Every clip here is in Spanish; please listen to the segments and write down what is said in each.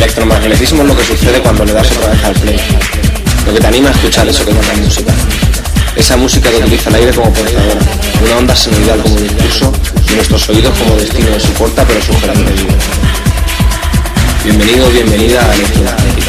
electromagnetismo es lo que sucede cuando le das otra vez al play. Lo que te anima a escuchar eso que llama música. Esa música que utiliza el aire como portadora, una onda senoidal como discurso y nuestros oídos como destino de su corta pero sugerente vida. Bienvenido o bienvenida a Electromagnética.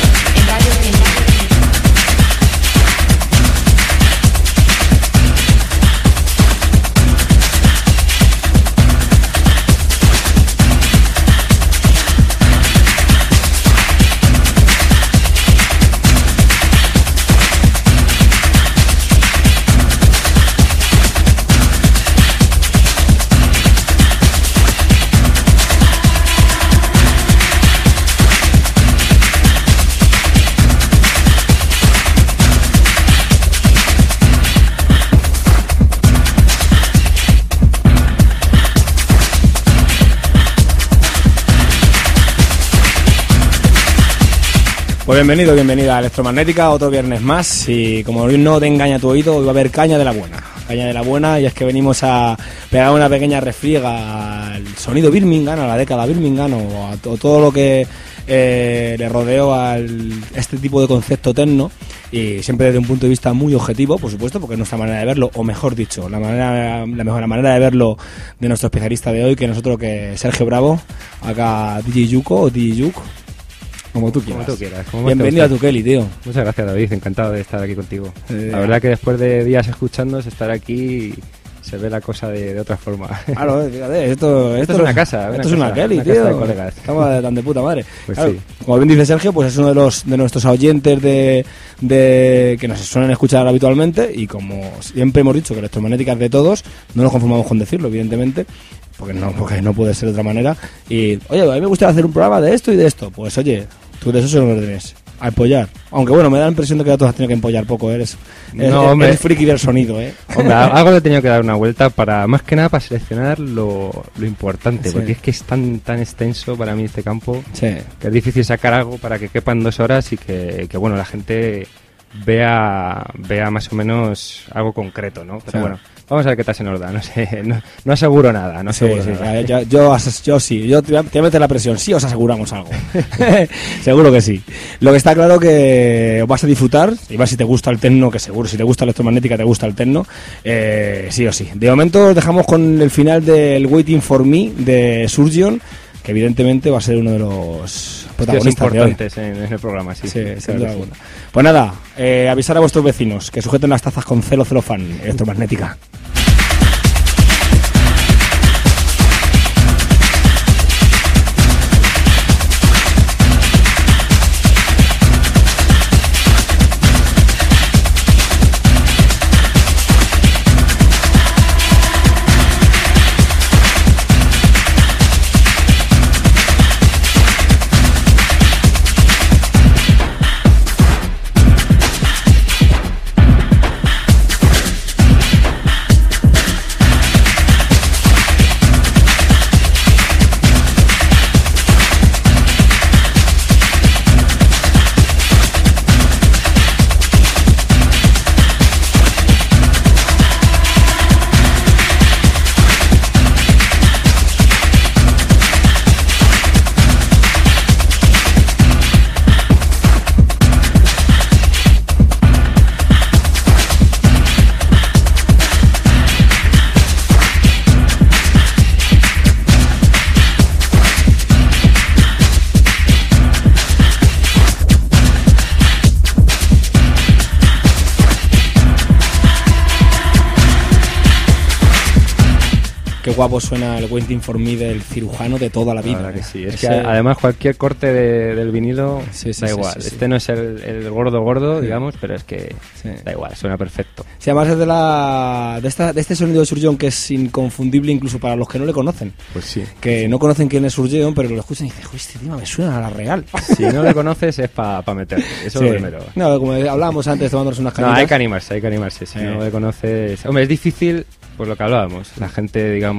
Pues bienvenido, bienvenida a Electromagnética, otro viernes más. Y como hoy no te engaña tu oído, hoy va a haber caña de la buena. Caña de la buena, y es que venimos a pegar una pequeña refriega al sonido Birmingham, a la década Birmingham, o a todo lo que le rodeó a este tipo de concepto techno, y siempre desde un punto de vista muy objetivo, por supuesto, porque es nuestra manera de verlo, o mejor dicho, la manera de verlo de nuestro especialista de hoy, que nosotros, que Sergio Bravo, acá DJ Yuko o DJ Yuk. Como tú quieras. Bienvenido a tu Kelly, tío. Muchas gracias, David. Encantado de estar aquí contigo. La verdad que después de días escuchándonos, estar aquí se ve la cosa de otra forma. Claro, fíjate, esto es una casa. Esto es una Kelly, tío. Casa de colegas. Estamos tan de puta madre. Pues claro, sí. Como bien dice Sergio, pues es uno de nuestros oyentes de que nos suelen escuchar habitualmente, y como siempre hemos dicho que Electromagnética es de todos, no nos conformamos con decirlo, evidentemente. Porque no puede ser de otra manera. Y, oye, a mí me gustaría hacer un programa de esto y de esto. Pues, oye, tú de eso se lo ordenes. A empollar. Aunque bueno, me da la impresión de que ya todos has tenido que empollar poco. Eres friki del sonido, Hombre, algo le he tenido que dar una vuelta para, más que nada, para seleccionar lo importante. Sí. Porque es que es tan extenso para mí este campo, sí, que es difícil sacar algo para que quepan 2 horas y que bueno, la gente vea más o menos algo concreto, ¿no? Pero bueno, vamos a ver qué tal se nos da. No sé, no aseguro nada, no aseguro nada. Yo sí, yo te voy a meter la presión, sí os aseguramos algo. Seguro que sí. Lo que está claro que vas a disfrutar, y más si te gusta el techno, que seguro, si te gusta Electromagnética te gusta el techno, sí o sí. De momento os dejamos con el final del Waiting for Me de Surgeon, que evidentemente va a ser uno de los protagonistas importantes en el programa, sí. Sin duda alguna. Pues nada, avisar a vuestros vecinos que sujeten las tazas con celofán, Electromagnética. Qué guapo suena el Waiting for Me del cirujano de toda la vida. Claro que sí. Es que además cualquier corte del vinilo da igual. Este no es el gordo, digamos, pero es que da igual, suena perfecto. Sí, además es de este sonido de Surgeon, que es inconfundible incluso para los que no le conocen. Pues sí. Que no conocen quién es Surgeon, pero lo escuchan y dicen, joder, este tema me suena a la real. Si no le conoces es para meterte, eso es lo primero. No, como hablábamos antes, tomándonos unas cañitas. No, hay que animarse. Si no le conoces... Hombre, es difícil, pues lo que hablábamos. La gente, digamos,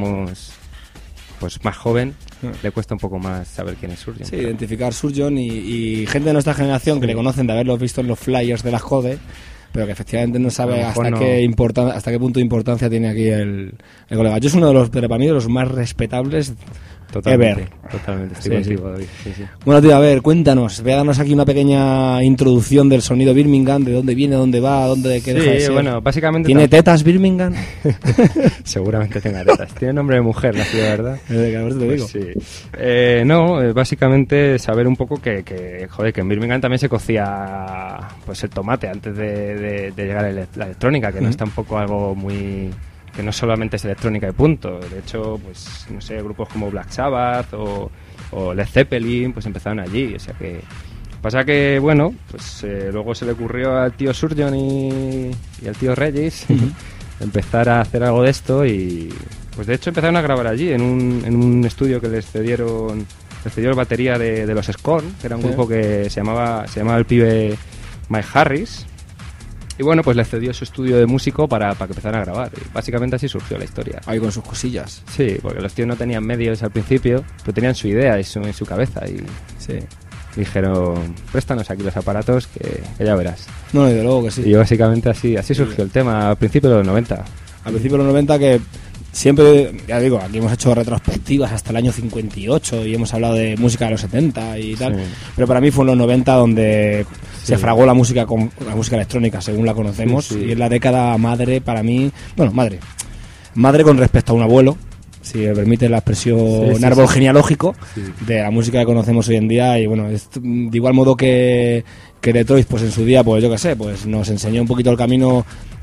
pues más joven, le cuesta un poco más saber quién es Surgeon. Sí, identificar Surgeon y gente de nuestra generación que le conocen de haberlo visto en los flyers de las Jode, pero que efectivamente no sabe hasta qué punto de importancia tiene aquí el colega. Yo es uno de los, pero para mí, de los más respetables Ever. Totalmente, estoy contigo, David. Sí. Bueno, tío, a ver, cuéntanos, voy a darnos aquí una pequeña introducción del sonido Birmingham, de dónde viene, dónde va, qué deja de ser. Bueno, básicamente... ¿Tiene tetas Birmingham? Seguramente tenga tetas. Tiene nombre de mujer, la ciudad, ¿verdad? Te digo. Sí. Básicamente saber un poco que en Birmingham también se cocía pues el tomate antes de llegar a la electrónica, que no es tampoco algo muy... que no solamente es electrónica y punto. De hecho, pues no sé, grupos como Black Sabbath o Led Zeppelin pues empezaron allí, o sea que pasa que bueno, pues luego se le ocurrió al tío Surgeon y al tío Regis empezar a hacer algo de esto y pues de hecho empezaron a grabar allí en un estudio que les cedió el batería de los Scorn, que era un grupo que se llamaba el pibe Mike Harris. Y bueno, pues le cedió su estudio de músico para que empezaran a grabar. Y básicamente así surgió la historia. Ahí con sus cosillas. Sí, porque los tíos no tenían medios al principio, pero tenían su idea en su cabeza. Y dijeron, préstanos aquí los aparatos que ya verás. No, desde luego que sí. Y básicamente así surgió el tema, al principio de los 90. Al principio de los 90 que... Siempre, ya digo, aquí hemos hecho retrospectivas hasta el año 58 y hemos hablado de música de los 70 y tal, pero para mí fue en los 90 donde se fragó la música electrónica según la conocemos y es la década madre para mí, bueno, madre con respecto a un abuelo, si me permite la expresión árbol genealógico de la música que conocemos hoy en día y bueno, es de igual modo que Detroit pues en su día, pues yo qué sé, pues nos enseñó un poquito el camino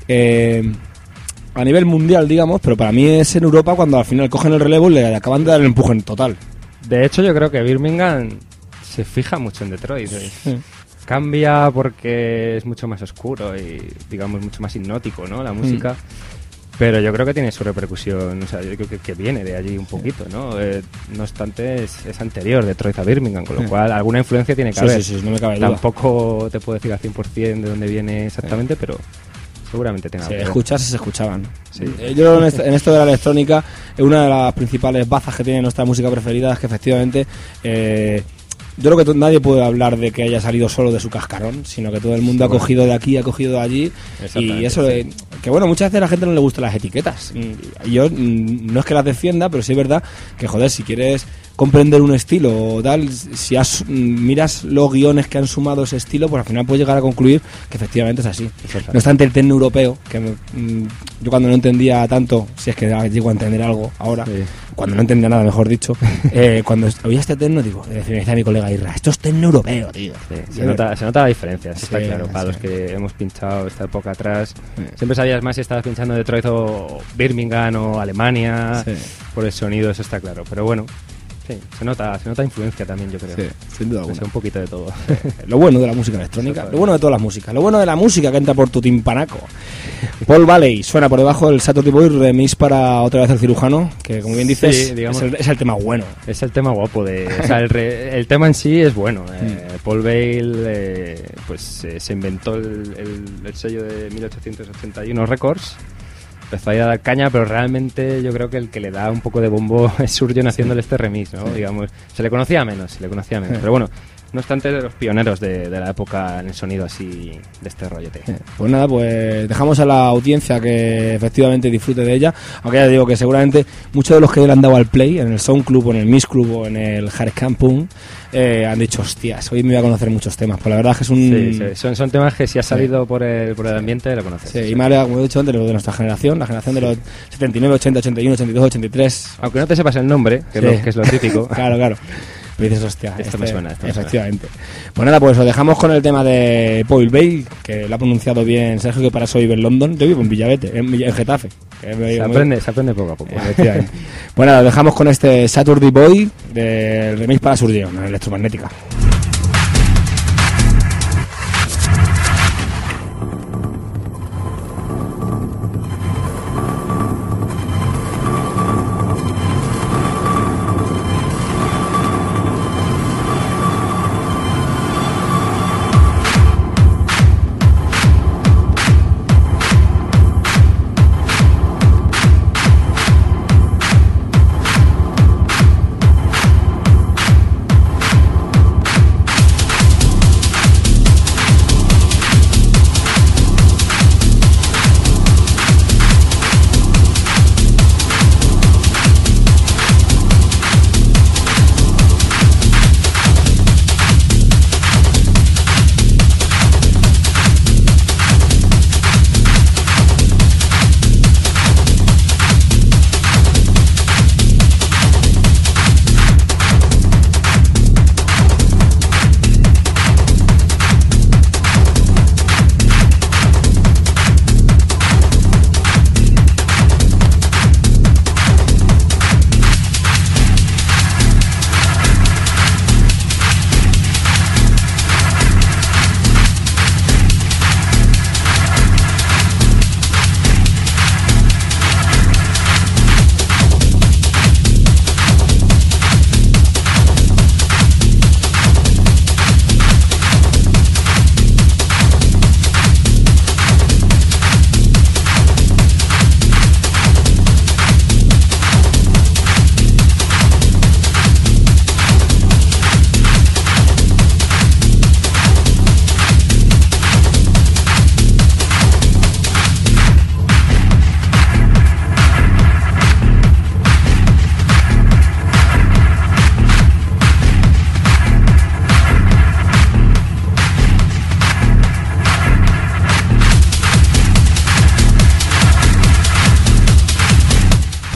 a nivel mundial, digamos, pero para mí es en Europa cuando al final cogen el relevo y le acaban de dar el empuje en total. De hecho, yo creo que Birmingham se fija mucho en Detroit. Cambia porque es mucho más oscuro y, digamos, mucho más hipnótico, ¿no? La música. Pero yo creo que tiene su repercusión, o sea, yo creo que viene de allí un poquito, ¿no? No obstante, es anterior Detroit a Birmingham, con lo cual alguna influencia tiene que haber. Sí, no me cabe duda. Tampoco te puedo decir al 100% de dónde viene exactamente, pero... seguramente tenga que ver. Escucharse se escuchaban. Sí. Yo en esto de la electrónica, una de las principales bazas que tiene nuestra música preferida es que efectivamente yo creo que nadie puede hablar de que haya salido solo de su cascarón, sino que todo el mundo ha cogido de aquí, ha cogido de allí y eso que bueno, muchas veces a la gente no le gustan las etiquetas y yo no es que las defienda, pero sí es verdad que joder, si quieres comprender un estilo o tal, si miras los guiones que han sumado ese estilo, pues al final puedes llegar a concluir que efectivamente es así. No obstante, el techno europeo, que yo cuando no entendía tanto, si es que llego a entender algo ahora, cuando no entendía nada, mejor dicho, cuando oía este techno, digo, decía a mi colega Irra, esto es techno europeo, tío. Se nota la diferencia, está claro, para los que hemos pinchado esta época atrás. Siempre sabías más si estabas pinchando Detroit o Birmingham o Alemania, por el sonido, eso está claro, pero bueno. Sí, se nota influencia también, yo creo. Sí, sin duda alguna. Un poquito de todo. Lo bueno de la música electrónica, lo bueno de todas las músicas, lo bueno de la música que entra por tu timpanaco. Paul Valley suena por debajo el Saturday Boy remix para Otra vez el cirujano, que como bien dices, es el tema bueno. Es el tema guapo. O sea, el tema en sí es bueno. Paul Valley se inventó el sello de 1881 Records. Empezó a ir a dar caña, pero realmente yo creo que el que le da un poco de bombo es Surgeon haciéndole este remix, ¿no? Digamos, se le conocía menos, pero bueno, no obstante de los pioneros de la época en el sonido así de este rollete. Pues nada, pues dejamos a la audiencia que efectivamente disfrute de ella, aunque ya digo que seguramente muchos de los que le han dado al play en el Sound Club o en el Mix Club o en el Hard Campung han dicho, hostias, hoy me voy a conocer muchos temas, pues la verdad es que es son temas que si has salido por el ambiente lo conoces. Sí, y me alegra, como he dicho antes, de nuestra generación, la generación de los 79, 80, 81, 82, 83. Aunque no te sepas el nombre, que es lo típico. Claro. Pero dices, hostia, esto me suena. Efectivamente. Pues nada, pues os dejamos con el tema de Paul Valley, que lo ha pronunciado bien Sergio, que para eso vive en London. Yo vivo en Villavete, en Getafe. Se aprende poco a poco. Efectivamente. Bueno, lo dejamos con este Saturday Boy del remix para Surgeon, en Electromagnética.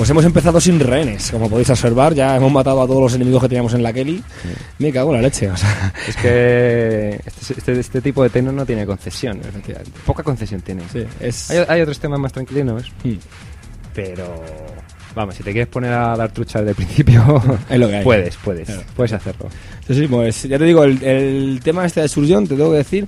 Pues hemos empezado sin rehenes, como podéis observar, ya hemos matado a todos los enemigos que teníamos en la Kelly. Sí. Me cago en la leche, o sea. Es que este tipo de techno no tiene concesión, poca concesión tiene. Sí, hay otros temas más tranquilos, pero vamos, si te quieres poner a dar trucha desde el principio, es lo que hay. Puedes hacerlo. Sí, pues ya te digo, el tema este de Surgeon, te tengo que decir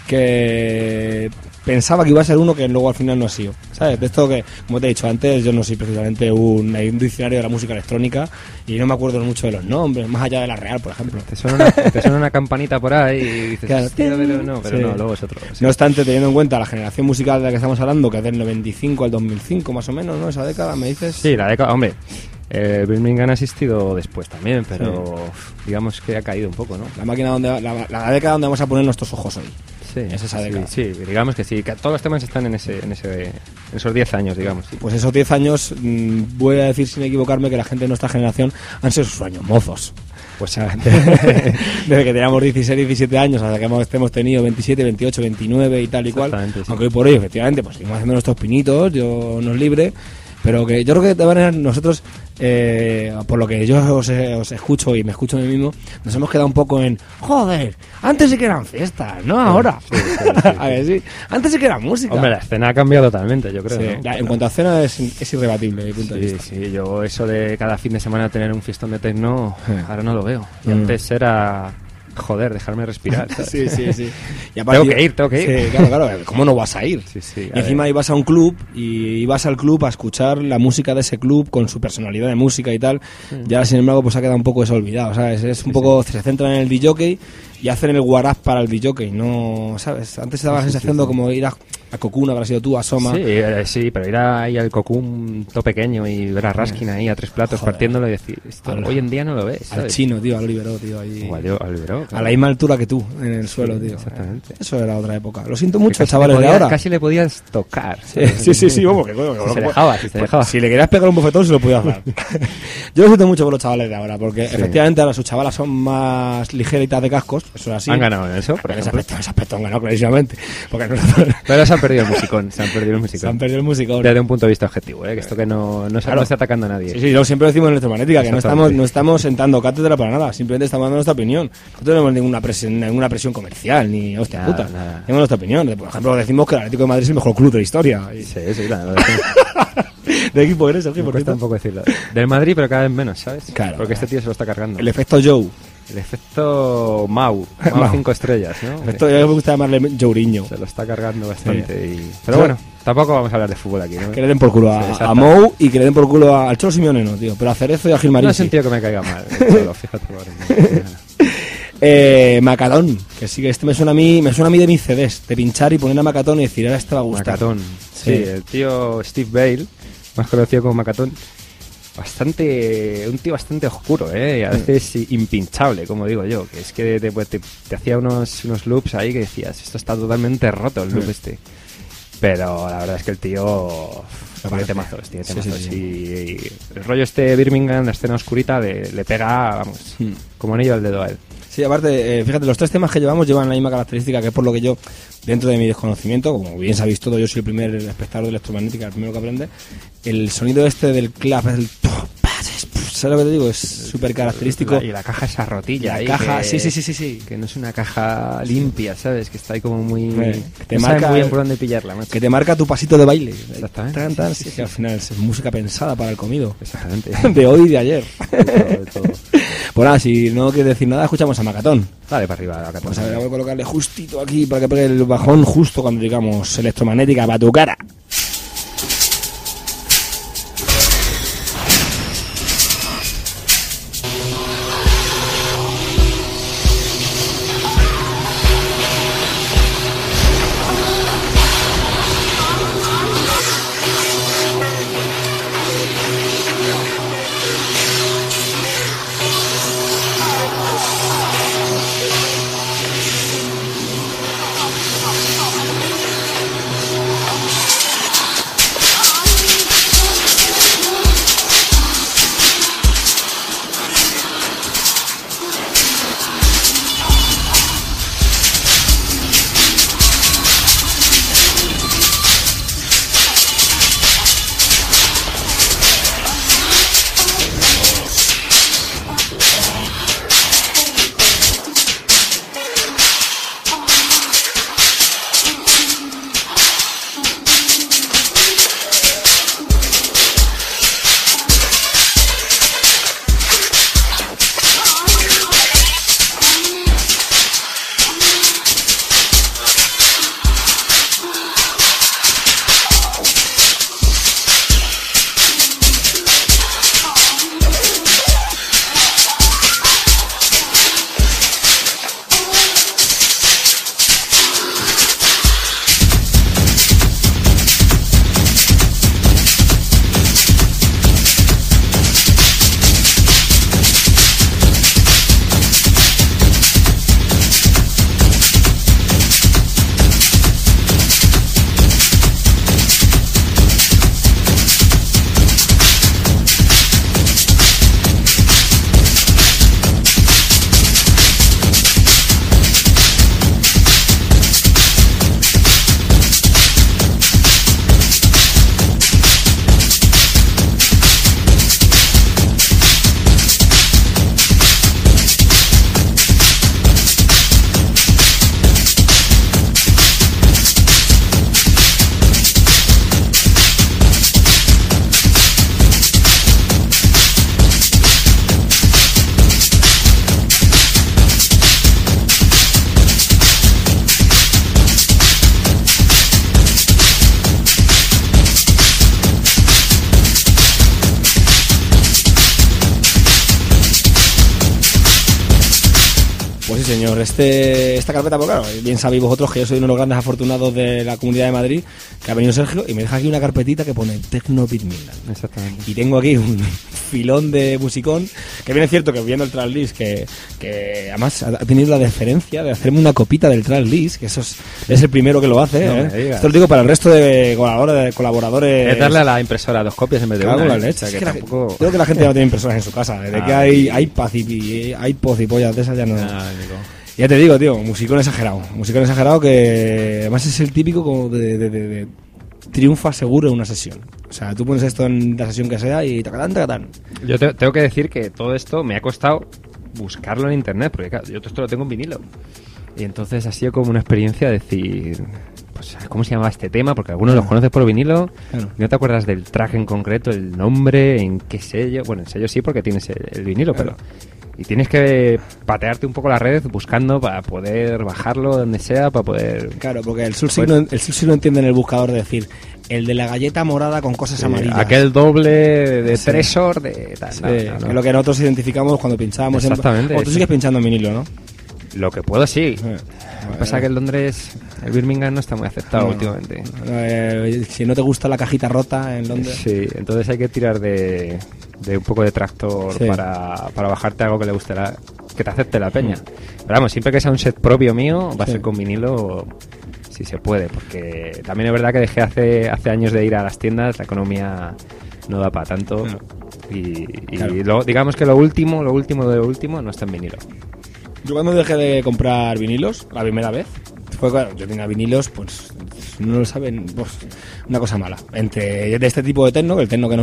que pensaba que iba a ser uno que luego al final no ha sido, ¿sabes? De esto que, como te he dicho antes, yo no soy precisamente un diccionario de la música electrónica y no me acuerdo mucho de los nombres, más allá de la Real, por ejemplo. Te suena una campanita por ahí y dices, claro, pero no, luego es otro. Sí. No obstante, teniendo en cuenta la generación musical de la que estamos hablando, que es del 95 al 2005 más o menos, ¿no? Esa década, ¿me dices? Sí, la década, hombre. Birmingham ha existido después también, pero digamos que ha caído un poco, ¿no? La máquina donde la década donde vamos a poner nuestros ojos hoy. Sí, es esa década. Sí, digamos que sí, que todos los temas están en esos 10 años, digamos. Sí. Pues esos 10 años, voy a decir sin equivocarme que la gente de nuestra generación han sido sus años mozos. Pues desde que teníamos 16, 17 años hasta que hemos tenido 27, 28, 29 y tal y cual. Sí. Aunque hoy por hoy, efectivamente, pues seguimos haciendo nuestros pinitos, yo no es libre. Pero que yo creo que de manera nosotros, por lo que yo os escucho y me escucho a mí mismo, nos hemos quedado un poco en, joder, antes sí que eran fiestas, no ahora. Sí. A ver, sí. Antes sí que era música. Hombre, la escena ha cambiado totalmente, yo creo. Sí. ¿No? En cuanto a escena es irrebatible, mi punto de vista. Sí, yo eso de cada fin de semana tener un fiestón de techno, ahora no lo veo. Y antes era... Joder, dejarme respirar, ¿sabes? Sí. Y aparte, tengo que ir. Sí, claro. ¿Cómo no vas a ir? Sí. Y encima ibas a un club y vas al club a escuchar la música de ese club con su personalidad de música y tal. Y ahora, sin embargo, pues ha quedado un poco eso olvidado, ¿sabes? Es un poco... Se centran en el DJ y hacen el guarap para el DJ, no, ¿sabes? Antes estaba la sensación de como ir a Cocoon, habrás ido tú, a Soma. Sí, pero ir ahí al Cocoon todo pequeño y ver a Raskin ahí a 3 platos partiéndolo y decir, esto hoy en día no lo ves, ¿sabes? Al chino, tío, al Oliveró, tío, ahí. Al Oliveró, claro. A la misma altura que tú, en el suelo, tío. Exactamente. Eso era otra época. Lo siento mucho, chavales de ahora. Casi le podías tocar. Sí, vamos, que se dejaba. Si le querías pegar un bofetón, se lo podías dar. Yo lo siento mucho por los chavales de ahora, porque efectivamente ahora sus chavalas son más ligeritas de cascos, eso es así. Han ganado en eso, por ejemplo. En ese aspecto han ganado clarísimamente. Pero se han perdido el musicón. Se han perdido el musicón. Desde un punto de vista objetivo, que esto que no está atacando a nadie. Sí, lo siempre decimos en Electromagnética, que no estamos sentando cátedra para nada, simplemente estamos dando nuestra opinión. No tenemos ninguna presión comercial, ni hostia puta. Tenemos nuestra opinión. Por ejemplo, decimos que el Atlético de Madrid es el mejor club de la historia. Sí, claro. ¿De equipo eres, Sergio? Cuesta un poco decirlo. Del Madrid, pero cada vez menos, ¿sabes? Claro. Porque este tío se lo está cargando. El efecto Joe. El efecto Mau 5 estrellas, ¿no? Esto yo me gusta llamarle Jourinho. Se lo está cargando bastante. Pero bueno, tampoco vamos a hablar de fútbol aquí, ¿no? Que le den por culo a Mou y que le den por culo al Cholo Simeone, no, tío. Pero a Cerezo y a Gilmarín. No he sentido que me caiga mal. Fíjate, Macatón, que sí que este me suena a mí de mis CDs, de pinchar y poner a Macatón y decir, ahora este va a gustar. Macatón, sí, el tío Steve Bale, más conocido como Macatón. Un tío bastante oscuro, y a veces impinchable, como digo yo, que es que te hacía unos loops ahí que decías, esto está totalmente roto el loop este. Pero la verdad es que el tío tiene temazos. Y el rollo este de Birmingham, la escena oscurita, le pega, vamos, como anillo al dedo a él. Sí, aparte, fíjate, los 3 temas que llevan la misma característica, que es por lo que yo, dentro de mi desconocimiento, como bien sabéis todo, yo soy el primer espectador de electromagnética, el primero que aprende, el sonido este del clap, el... ¿Sabes lo que te digo? Es súper característico. Y la caja esa rotilla. La caja, sí. Que no es una caja limpia, ¿sabes? Que está ahí como muy... que te marca muy bien por dónde pillarla, macho. Que te marca tu pasito de baile. Exactamente. Sí, que al final es música pensada para el comido. Exactamente. De hoy y de ayer. De todo. Pues nada, si no quieres decir nada, escuchamos a Macatón. Dale para arriba, Macatón. Pues a ver, voy a colocarle justito aquí para que pegue el bajón justo cuando digamos electromagnética para tu cara. Pues sí, señor. Esta carpeta, pues claro, bien sabéis vosotros que yo soy uno de los grandes afortunados de la Comunidad de Madrid, que ha venido Sergio y me deja aquí una carpetita que pone Techno Beat Midland. Exactamente. Y tengo aquí un filón de musicón, que bien es cierto que viendo el tracklist, que además ha tenido la deferencia de hacerme una copita del tracklist, que eso es el primero que lo hace. No Esto lo digo para el resto de colaboradores. Es darle a la impresora 2 copias en vez de una. La leche. Que tampoco... Creo que la gente ya no tiene impresoras en su casa. Desde que hay paz y hay poz y pollas de esas ya no. Ya te digo, tío, musicón exagerado que además es el típico como de triunfa seguro en una sesión. O sea, tú pones esto en la sesión que sea y tacatán. Yo tengo que decir que todo esto me ha costado buscarlo en internet, porque claro, yo todo esto lo tengo en vinilo. Y entonces ha sido como una experiencia decir, pues, ¿cómo se llamaba este tema? Porque algunos los conoces por vinilo, no te acuerdas del track en concreto, el nombre, en qué sello. Bueno, el sello sí, porque tienes el vinilo, pero... Y tienes que patearte un poco la red buscando para poder bajarlo donde sea, para poder... Claro, porque el Sursi no entiende en el buscador de decir el de la galleta morada con cosas amarillas. Aquel doble de Tresor, de tal. Sí, que es lo que nosotros identificamos cuando pinchábamos. Exactamente. O tú sigues pinchando en vinilo, ¿no? Lo que puedo, sí. Lo que pasa es que en Londres, el Birmingham no está muy aceptado últimamente. Si no te gusta la cajita rota en Londres. Sí, entonces hay que tirar de un poco de tractor para bajarte algo que le guste que te acepte la peña. Pero vamos, siempre que sea un set propio mío, va a ser con vinilo si se puede, porque también es verdad que dejé hace años de ir a las tiendas, la economía no da para tanto. Y digamos que lo último no está en vinilo. Yo cuando dejé de comprar vinilos, la primera vez, fue claro, yo tenía vinilos, pues no lo saben, pues una cosa mala. Entre de este tipo de techno, el techno que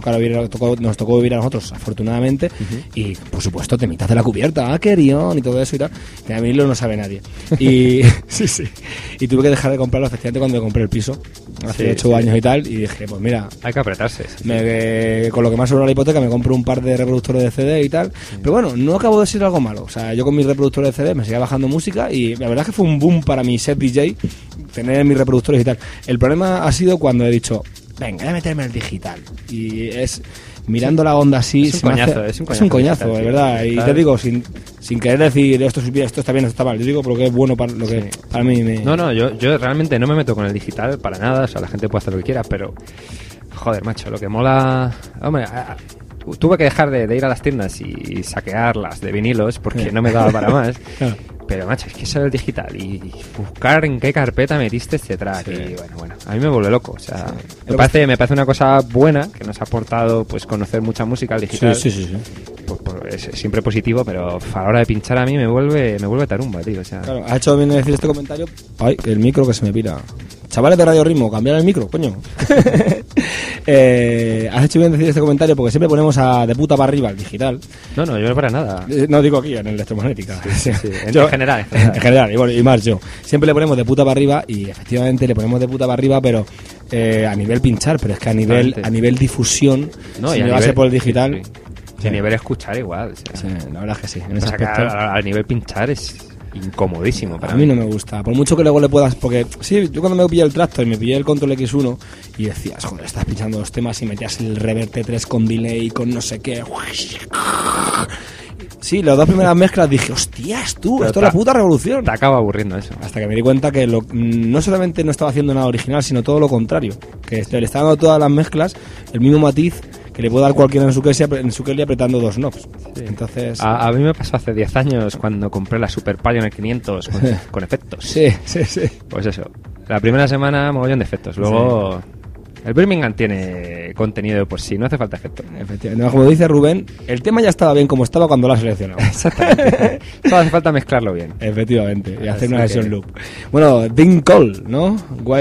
nos tocó vivir a nosotros, afortunadamente, y por supuesto temitas de la cubierta, Kerion y todo eso y tal. Tenía vinilos no sabe nadie. Y sí. Y tuve que dejar de comprarlo efectivamente cuando compré el piso, hace 8 años y tal, y dije, pues mira, hay que apretarse. Con lo que más sobra la hipoteca me compro un par de reproductores de CD y tal. Pero bueno, no acabo de ser algo malo. O sea, yo con mis reproductores de CD me seguía bajando música y la verdad es que fue un boom para mi set DJ tener mis reproductores y tal. El problema ha sido cuando he dicho, venga, voy a meterme en el digital. Y es mirando la onda así, es un coñazo, de verdad. Y te digo, sin querer decir esto está bien, esto está mal. Yo digo porque es bueno para lo que para mí me... No, yo realmente no me meto con el digital para nada. O sea, la gente puede hacer lo que quiera, pero joder, macho, lo que mola... Hombre, tuve que dejar de ir a las tiendas y saquearlas de vinilos porque no me daba para más. Pero macho, es que eso es digital y buscar en qué carpeta metiste este track y bueno, a mí me vuelve loco. O sea, me parece una cosa buena que nos ha aportado pues conocer mucha música al digital. Sí. Pues es siempre positivo, pero a la hora de pinchar a mí me vuelve tarumba, tío. O sea, claro, has hecho bien de decir este comentario. Ay, el micro que se me pira. Chavales de Radio Ritmo, cambiar el micro, coño. Has hecho bien decir este comentario porque siempre ponemos de puta para arriba el digital. No, yo no para nada. No digo aquí, en el Electromagnética. Sí. En general. Y más yo. Siempre le ponemos de puta para arriba y efectivamente le ponemos de puta para arriba, pero a nivel pinchar, pero es que a nivel difusión, si me va a ser por el digital... Sí. A nivel escuchar igual. O sea, la verdad es que sí. En ese aspecto, a nivel pinchar es incomodísimo para mí. No me gusta. Por mucho que luego le puedas... Porque sí, yo cuando me pillé el Tractor y me pillé el Control X1 y decías, joder, estás pinchando los temas y metías el reverb T3 con delay, con no sé qué... Sí, las dos primeras mezclas dije, hostias, esto es la puta revolución. Te acaba aburriendo eso. Hasta que me di cuenta que no solamente no estaba haciendo nada original, sino todo lo contrario. Que le estaba dando todas las mezclas el mismo matiz que le puede dar cualquiera en su Kelly apretando dos knobs. Sí. Entonces, a mí me pasó hace 10 años cuando compré la Super Pioneer 500 con efectos. Sí. Pues eso, la primera semana mogollón de efectos. Luego... El Birmingham tiene contenido de por sí, no hace falta efecto. Efectivamente. Como dice Rubén, el tema ya estaba bien como estaba cuando lo has seleccionado. Exactamente. Solo hace falta mezclarlo bien. Efectivamente, y hacer una sesión loop. Bueno, Ding Call, ¿no?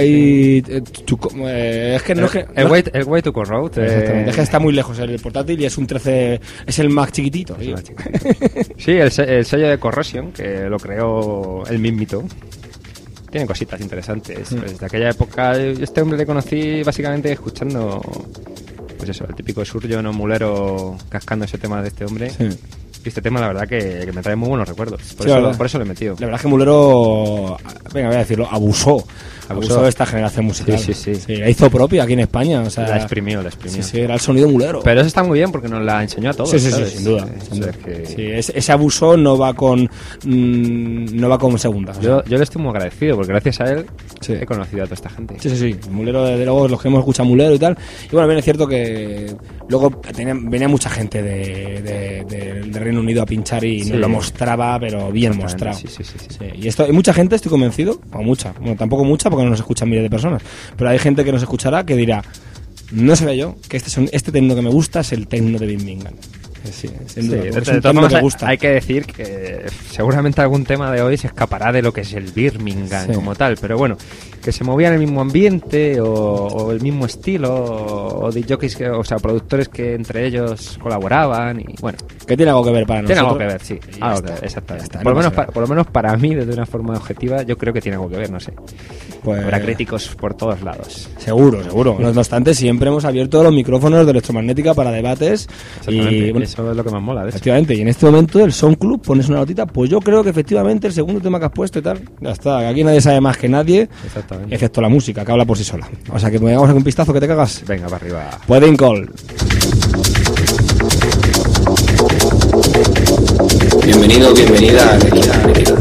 Es que no es que... El Way to Corrode. Exactamente, es que está muy lejos el portátil y es un 13... Es el Mac chiquitito. Sí, el sello de Corrosion, que lo creó el mismito. Tiene cositas interesantes. Desde aquella época, este hombre le conocí básicamente escuchando, pues eso, el típico surgeon o mulero cascando ese tema de este hombre. Sí. Y este tema, la verdad, que me trae muy buenos recuerdos. Por eso lo he metido. La verdad es que Mulero, venga, voy a decirlo, abusó de esta generación musical. Sí. La hizo propia aquí en España. O sea, la exprimió. Sí, era el sonido Mulero. Pero eso está muy bien porque nos la enseñó a todos. Sí, sin duda. Ese abuso no va con segunda. Yo le estoy muy agradecido porque gracias a él he conocido a toda esta gente. Sí. Mulero, desde luego, los que hemos escuchado Mulero y tal. Y bueno, bien es cierto que luego venía mucha gente del Reino Unido a pinchar y nos lo mostraba, pero bien mostrado. Sí. Y hay mucha gente, estoy convencido, tampoco mucha porque no nos escuchan miles de personas, pero hay gente que nos escuchará que dirá, no sabía yo que este techno que me gusta es el techno de Birmingham. De todas maneras, hay que decir que seguramente algún tema de hoy se escapará de lo que es el Birmingham como tal, pero bueno, que se movía en el mismo ambiente o el mismo estilo o de jockeys, productores que entre ellos colaboraban y bueno. Que tiene algo que ver para nosotros. Tiene algo que ver, sí. Algo que ver, exactamente. Por lo menos para mí, desde una forma objetiva, yo creo que tiene algo que ver, no sé. Pues habrá críticos por todos lados. Seguro. No obstante, siempre hemos abierto los micrófonos de Electromagnética para debates. Y bueno, eso es lo que más mola, de hecho. Efectivamente, y en este momento el Sound Club pones una notita, pues yo creo que efectivamente el segundo tema que has puesto y tal, ya está, aquí nadie sabe más que nadie, excepto la música, que habla por sí sola. O sea que me damos un pistazo que te cagas. Venga, para arriba. Pueden call. Bienvenido, bienvenida a Electromagnética.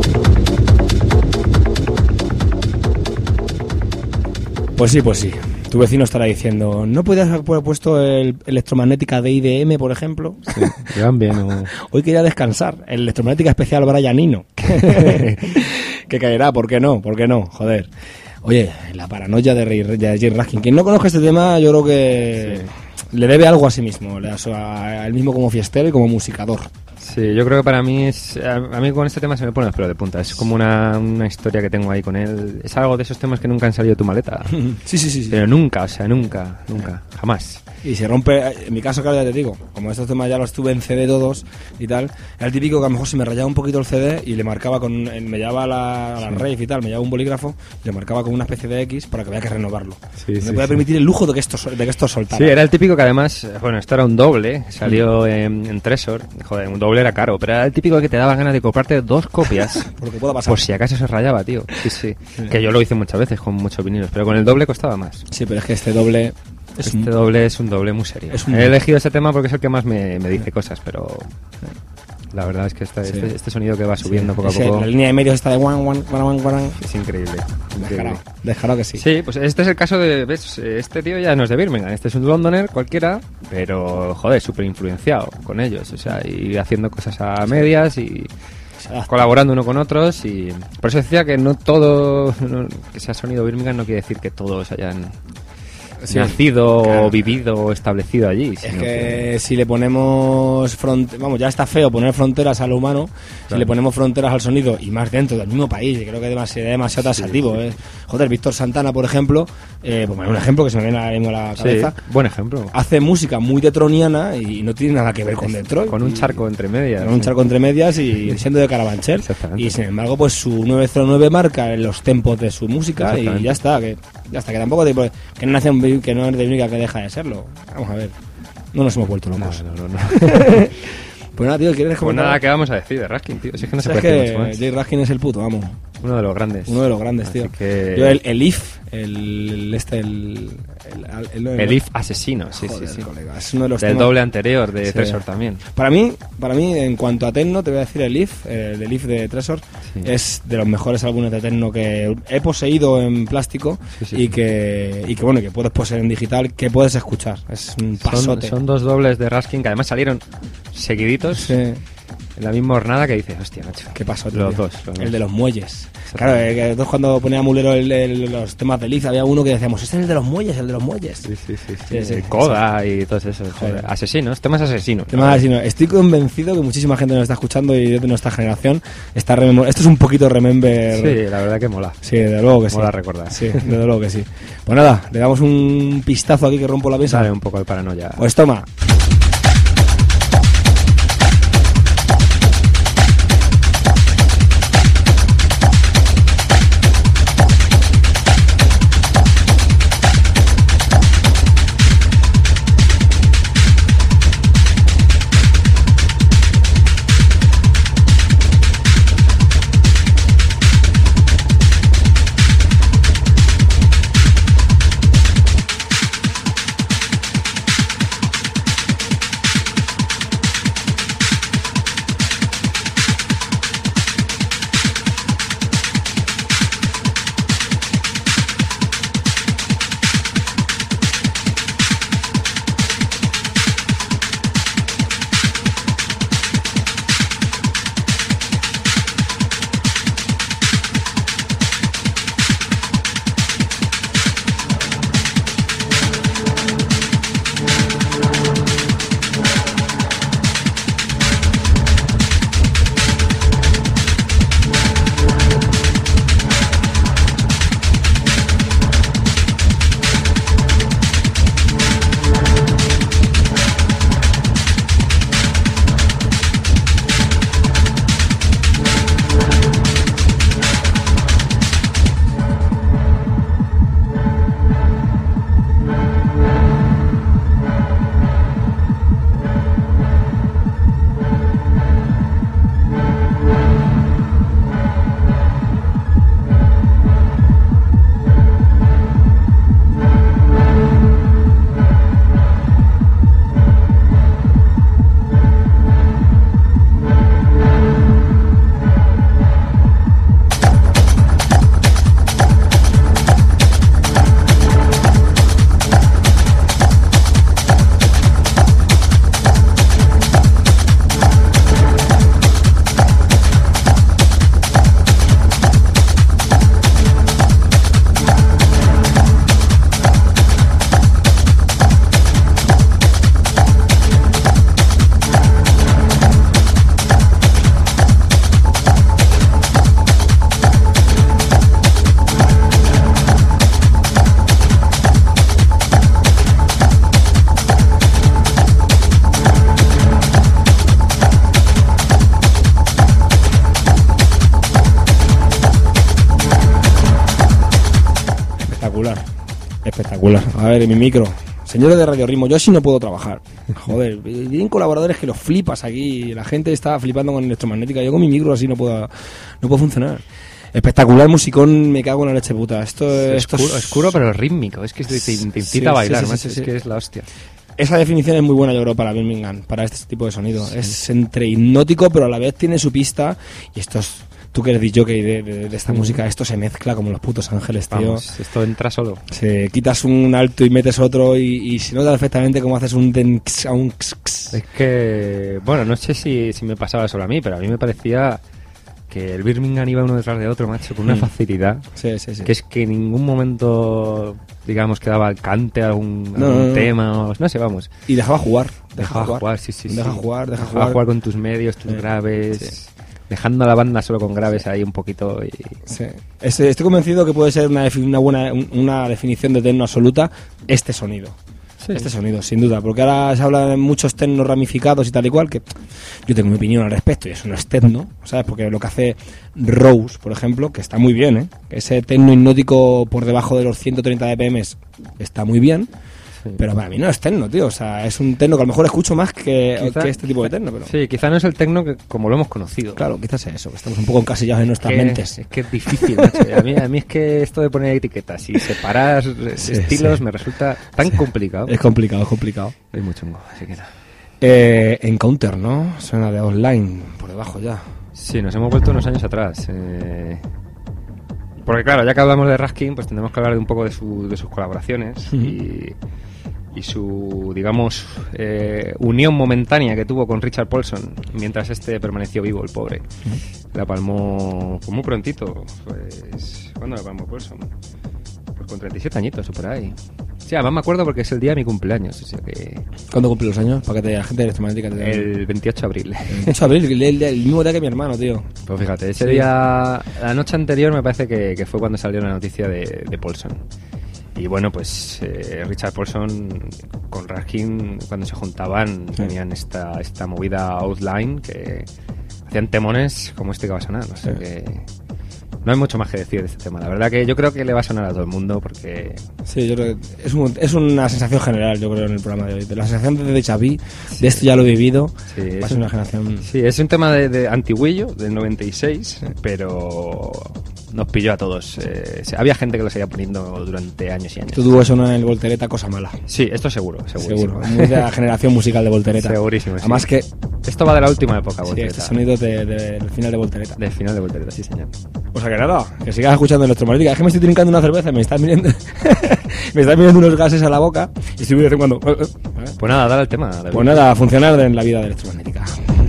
Pues sí. Tu vecino estará diciendo, ¿no podías haber puesto el Electromagnética de IDM, por ejemplo? Sí, que van bien. ¿O? Hoy quería descansar. El Electromagnética especial Brian Eno. Que caerá, ¿por qué no? ¿Por qué no? Joder. Oye, la paranoia de Jay Raskin. Quien no conozca este tema, yo creo que le debe algo a sí mismo. A él mismo como fiestero y como musicador. Sí, yo creo que para mí a mí con este tema se me pone los pelos de punta. Es como una historia que tengo ahí con él. Es algo de esos temas que nunca han salido de tu maleta. Sí. Pero nunca, jamás. Y se rompe, en mi caso, claro, ya te digo, como estos temas ya los tuve en CD todos y tal, era el típico que a lo mejor se me rayaba un poquito el CD y le marcaba me llevaba a la rave y tal, me llevaba un bolígrafo y le marcaba con una especie de X para que había que renovarlo. Me podía permitir el lujo de que esto soltara. Sí, era el típico que además, bueno, esto era un doble, salió en Treasure, joder, un doble era caro, pero era el típico que te daba ganas de comprarte 2 copias. Porque pueda pasar. Por si acaso se rayaba, tío. Sí. Que yo lo hice muchas veces con muchos vinilos, pero con el doble costaba más. Sí, pero es que este doble... doble es un doble muy serio. He elegido este tema porque es el que más me dice cosas, pero la verdad es que este sonido que va subiendo poco a poco... La línea de medios está de guan. Es increíble. Descarado que sí. Sí, pues este es el caso de... ¿Ves? Este tío ya no es de Birmingham, este es un Londoner cualquiera, pero joder, súper influenciado con ellos, o sea, y haciendo cosas a medias y... colaborando uno con otros, y por eso decía que no todo que sea sonido Birmingham no quiere decir que todos hayan nacido, claro, o vivido o establecido allí. Es que si le ponemos vamos, ya está feo poner fronteras al humano, claro, si le ponemos fronteras al sonido y más dentro del mismo país, creo que es demasiado taxativo. Sí. Joder, Víctor Santana, por ejemplo, pues un ejemplo que se me viene ahora mismo a la cabeza. Sí, buen ejemplo. Hace música muy detroniana y no tiene nada que ver con Detroit. Con un charco entre medias. Con un charco entre medias y siendo de Carabanchel. Y sin embargo, pues su 909 marca los tempos de su música y ya está, que tampoco que no nace que no es de Birmingham, que deja de serlo. Vamos a ver. No nos hemos vuelto locos. No. Pues nada, tío, ¿quieres comentar? Pues nada, ¿qué vamos a decir de Raskin, tío? Si es que no se puede decir mucho más. Jay Raskin es el puto, vamos. Uno de los grandes. Tío. Que... Yo el If, el If asesino, sí. Colega, es uno de los del temas... doble anterior de Treasure también. Para mí, en cuanto a techno, te voy a decir el If de Treasure, es de los mejores álbumes de techno que he poseído en plástico y que bueno, que puedes poseer en digital, que puedes escuchar. Es un pasote. Son 2 dobles de Raskin que además salieron seguiditos. Sí. En la misma jornada, que dices, hostia, macho. ¿Qué pasó? Los dos. El de los muelles. Claro, que nosotros cuando ponía Mulero los temas de Liz, había uno que decíamos, este es el de los muelles. Sí. Coda y todo eso. Joder. Asesinos, temas asesinos. Estoy convencido que muchísima gente nos está escuchando y de nuestra generación está esto es un poquito remember. Sí, la verdad que mola. Sí, desde luego que sí. Mola recordar. Sí, desde luego que sí. Pues nada, le damos un pistazo aquí que rompo la mesa. Dale un poco de paranoia. Pues toma. Espectacular. A ver, en mi micro. Señores de Radio Ritmo, yo así no puedo trabajar. Joder, vienen colaboradores que los flipas aquí. La gente está flipando con Electromagnética. Yo con mi micro así no puedo funcionar. Espectacular musicón, me cago en la leche puta. Esto es oscuro pero rítmico. Es que te incita a bailar, macho. Es que es la hostia. Esa definición es muy buena, yo creo, para Birmingham, para este tipo de sonido. Sí. Es entre hipnótico, pero a la vez tiene su pista. Y esto es... Tú que eres DJ de esta música, esto se mezcla como los putos ángeles, tío. Vamos, esto entra solo. Se quitas un alto y metes otro y se nota perfectamente cómo haces un denx a un x. Es que, bueno, no sé si me pasaba solo a mí, pero a mí me parecía que el Birmingham iba uno detrás de otro, macho, con una facilidad. Sí. Que es que en ningún momento, digamos, quedaba al cante algún tema, no sé, vamos. Y dejaba jugar. Dejaba jugar, sí. Deja jugar con tus medios, tus graves... Sí. Dejando a la banda solo con graves ahí un poquito y... Sí. Estoy convencido que puede ser una definición de techno absoluta este sonido. Sí. Este sonido, sin duda, porque ahora se habla de muchos technos ramificados y tal y cual, que yo tengo mi opinión al respecto y eso no es techno, ¿sabes? Porque lo que hace Rose, por ejemplo, que está muy bien, ese techno hipnótico por debajo de los 130 dPm está muy bien. Sí. Pero para mí no es techno, tío. O sea, es un techno que a lo mejor escucho más que este tipo de techno. Pero... Sí, quizá no es el techno que como lo hemos conocido. Claro, quizás es eso, que estamos un poco encasillados en nuestras mentes. Es que es difícil, macho. A mí es que esto de poner etiquetas y separar estilos me resulta tan complicado. Es complicado. Es muy chungo, así que nada. Encounter, ¿no? Suena de Offline, por debajo ya. Sí, nos hemos vuelto unos años atrás. Porque claro, ya que hablamos de Raskin, pues tendremos que hablar de un poco de sus colaboraciones y su, digamos, unión momentánea que tuvo con Richard Paulson mientras este permaneció vivo, el pobre. La palmó muy prontito. Pues, ¿cuándo la palmó Paulson? Pues con 37 añitos o por ahí. Sí, además me acuerdo porque es el día de mi cumpleaños. O sea que... ¿Cuándo cumple los años? Para que la gente de Electromagnética te El 28 de abril. El 28 de abril, el mismo día que mi hermano, tío. Pues fíjate, ese día, la noche anterior me parece que fue cuando salió la noticia de Paulson. Y bueno, pues Richard Paulson con Raskin, cuando se juntaban, tenían esta movida Outline que hacían temones como este que va a sonar. O sea que no hay mucho más que decir de este tema. La verdad que yo creo que le va a sonar a todo el mundo porque... Sí, yo creo que es una sensación general, yo creo, en el programa de hoy. De la sensación de Xavi, de esto ya lo he vivido. Sí, va a ser una generación... Sí, es un tema de antiguillo, del 96, pero... Nos pilló a todos. Había gente que lo seguía poniendo durante años y años. Tú tuvo eso en el Voltereta, cosa mala. Sí, esto seguro. Muy de la generación musical de Voltereta. Segurísimo. Además sí. que... Esto va de la última época, Voltereta. Sí, este sonido del final de Voltereta. Del final de Voltereta, sí, señor. O sea que nada, que sigas escuchando Electromagnética. Es que me estoy trincando una cerveza, me están viniendo unos gases a la boca y estoy de vez en cuando... Pues nada, dale al tema. Pues nada, a funcionar en la vida de Electromagnética.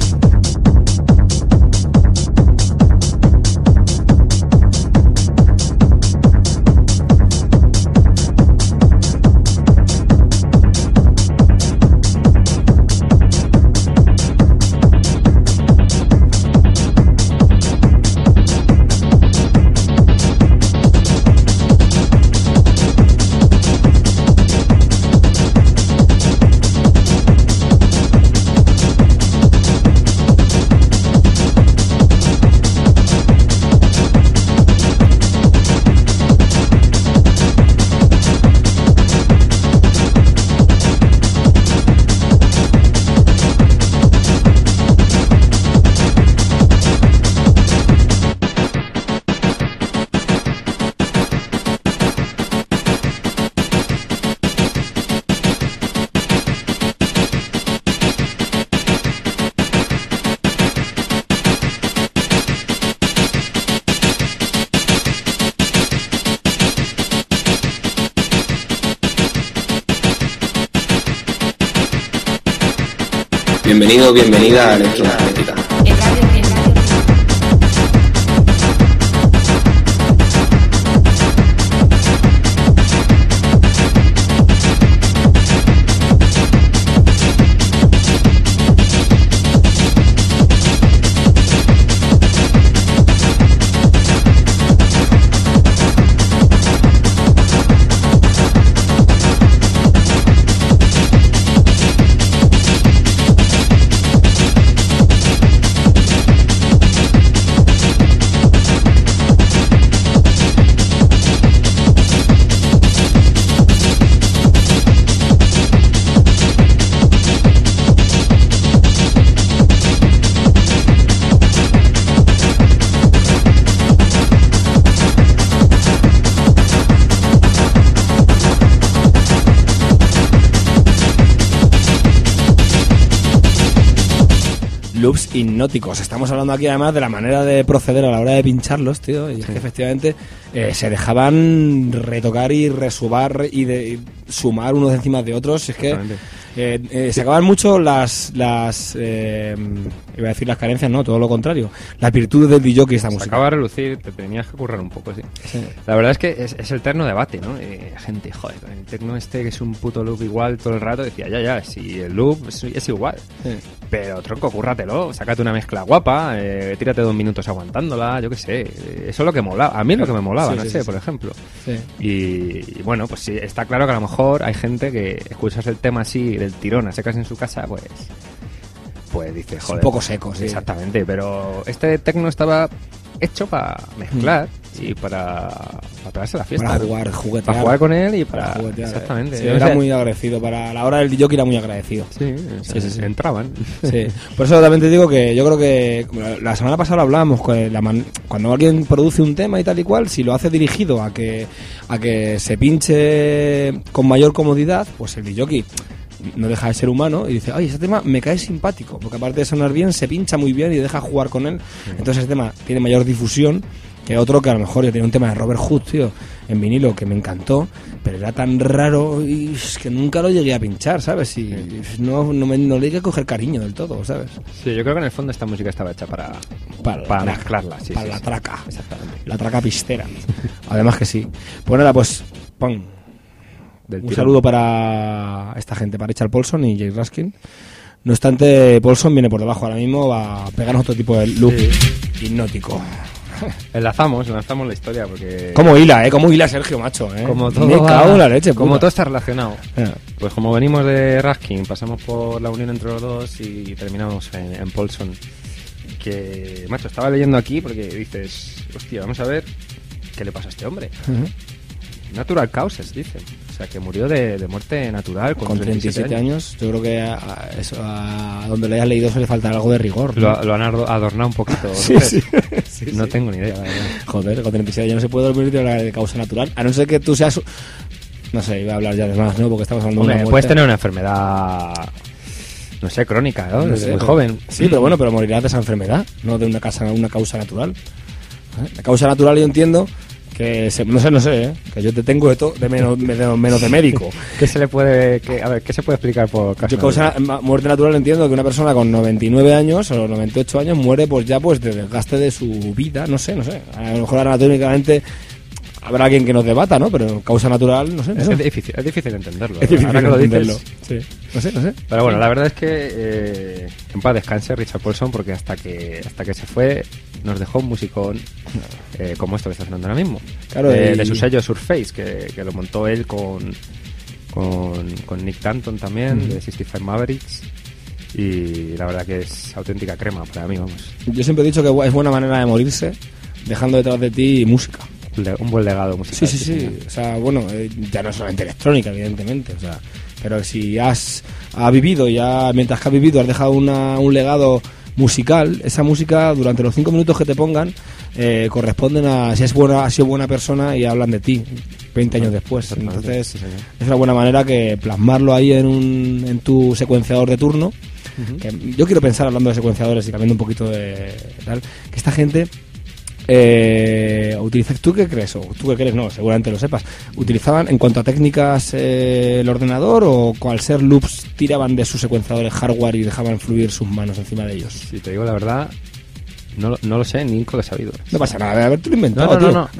Bienvenido, bienvenida a Electromagnética. loops hipnóticos. Estamos hablando aquí además de la manera de proceder a la hora de pincharlos, tío, y es que efectivamente se dejaban retocar y resubar y sumar unos encima de otros. Es que se acaban mucho las iba a decir las carencias, no, todo lo contrario, las virtudes del DJ esta música. Se acaba de relucir, te tenías que currar un poco, sí. La verdad es que es el eterno debate, ¿no? Gente, joder, el techno este que es un puto loop igual todo el rato, decía, ya, si el loop es igual. Sí. Pero, tronco, cúrratelo, sácate una mezcla guapa, tírate 2 minutos aguantándola, yo qué sé. Eso es lo que molaba, a mí es lo que me molaba, por ejemplo. Sí. Y bueno, pues sí, está claro que a lo mejor hay gente que escuchas el tema así del tirón a secas en su casa, pues dice, joder, un poco seco, sí. Exactamente, pero este techno estaba hecho para mezclar y para pegarse la fiesta. Para jugar, juguetear. Para jugar con él y para juguetear. Exactamente. Sí, era muy agradecido. Para la hora del DJ era muy agradecido. Sí. Entraban. Sí. Por eso también te digo que yo creo que la semana pasada hablábamos cuando alguien produce un tema y tal y cual, si lo hace dirigido a que se pinche con mayor comodidad, pues el DJ no deja de ser humano y dice, ay, ese tema me cae simpático, porque aparte de sonar bien, se pincha muy bien y deja jugar con él. Entonces ese tema tiene mayor difusión que otro que a lo mejor yo tenía un tema de Robert Hood, tío, en vinilo que me encantó, pero era tan raro y es que nunca lo llegué a pinchar, ¿sabes? Y no le llegué a coger cariño del todo, ¿sabes? Sí, yo creo que en el fondo esta música estaba hecha para mezclarla. Sí, para la traca. Exactamente. La traca pistera. Además que sí. Pues nada, pues ¡pum! Un saludo para esta gente, para Richard Paulson y Jay Raskin. No obstante, Paulson viene por debajo ahora mismo, va a pegarnos otro tipo de loop hipnótico. Enlazamos la historia porque... ¿Cómo hila Sergio, macho? Como todo, me cago en la leche, como todo está relacionado. Pues como venimos de Raskin, pasamos por la unión entre los dos y terminamos en Paulson. Que, macho, estaba leyendo aquí porque dices, hostia, vamos a ver qué le pasa a este hombre. Natural causes, dicen. O sea, que murió de muerte natural con 37 años. Yo creo que a donde le hayas leído se le falta algo de rigor, ¿no? Lo han adornado un poquito. Sí. No tengo ni idea, la verdad. Joder, con 37 años no se puede dormir de causa natural. A no ser que tú seas... No sé, iba a hablar ya de más, ¿no? Porque estamos hablando de una muerte. Puedes tener una enfermedad... No sé, crónica, ¿no? Desde muy joven. Sí, pero bueno, pero morirás de esa enfermedad, no de una causa natural. La causa natural yo entiendo... que no sé, que yo te tengo de menos de médico. ¿Qué se puede explicar por caso? Yo causa muerte natural entiendo que una persona con 99 años o 98 años muere pues ya pues de desgaste de su vida, no sé. A lo mejor anatómicamente habrá alguien que nos debata, ¿no? Pero causa natural, no sé. Es difícil entenderlo. Es difícil ahora que lo dices. Sí. No sé. Pero bueno, la verdad es que en paz descanse Richard Paulson, porque hasta que se fue nos dejó un musicón como esto que está sonando ahora mismo. Claro, de su sello Surface, que lo montó él con Nick Danton también, de 65 Mavericks. Y la verdad que es auténtica crema para mí, vamos. Yo siempre he dicho que es buena manera de morirse dejando detrás de ti música. Un buen legado musical. Sí. O sea, bueno, ya no es solamente electrónica, evidentemente. O sea, pero si has vivido, ya mientras que has vivido, has dejado un legado musical, esa música durante los 5 minutos que te pongan corresponden a si has sido buena persona y hablan de ti 20 años después. Entonces, es una buena manera que plasmarlo ahí en tu secuenciador de turno. Que yo quiero pensar, hablando de secuenciadores y cambiando un poquito de tal, que esta gente ¿tú qué crees? O tú qué crees, no, seguramente lo sepas. ¿Utilizaban en cuanto a técnicas el ordenador o al ser loops tiraban de sus secuenciadores hardware y dejaban fluir sus manos encima de ellos? Si te digo la verdad, no lo sé, ni nunca lo he sabido. No pasa nada, a ver, tú lo inventado, tío. No.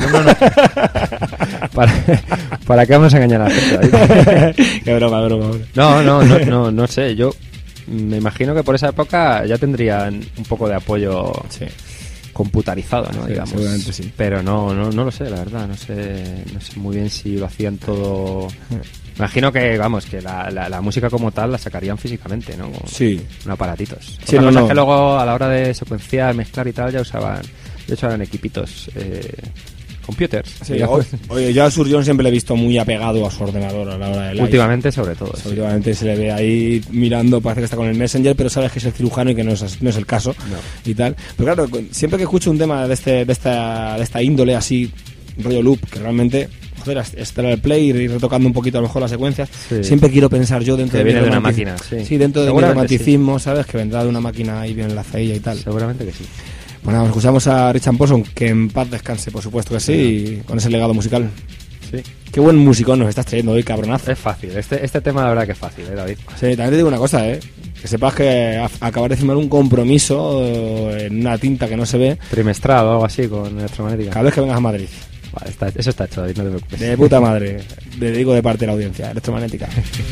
¿Para qué vamos a engañar a la gente? Qué broma. No sé, yo me imagino que por esa época ya tendrían un poco de apoyo... Sí. Computarizado, ¿no? Sí, digamos. Seguramente sí. Pero no lo sé, la verdad. No sé muy bien si lo hacían todo. Imagino que, vamos, que la música como tal la sacarían físicamente, ¿no? Sí. Con aparatitos. Sí, Otra cosa es que luego a la hora de secuenciar, mezclar y tal, ya usaban equipitos. Computers. Sí, oye, yo a Surgeon siempre le he visto muy apegado a su ordenador a la hora de live. Últimamente, sobre todo. Sí. Últimamente se le ve ahí mirando, parece que está con el Messenger, pero sabes que es el cirujano y que no es el caso. No. Y tal. Pero claro, siempre que escucho un tema de esta índole así, rollo loop, que realmente, joder, estar al play y ir retocando un poquito a lo mejor las secuencias. Siempre quiero pensar yo dentro de una máquina. Sí, dentro de mi romanticismo, ¿sabes? Que vendrá de una máquina y bien enlazadilla y tal. Seguramente que sí. Bueno, escuchamos a Richard Paulson, que en paz descanse, por supuesto que sí, y con ese legado musical. Sí. Qué buen musicón nos estás trayendo hoy, cabronazo. Es fácil, este tema la verdad que es fácil, David. Sí, también te digo una cosa, que sepas que acabar de firmar un compromiso en una tinta que no se ve. Trimestral o algo así con Electromagnética. Cada vez que vengas a Madrid. Vale, eso está hecho, David, no te preocupes. De puta madre, te digo de parte de la audiencia, Electromagnética.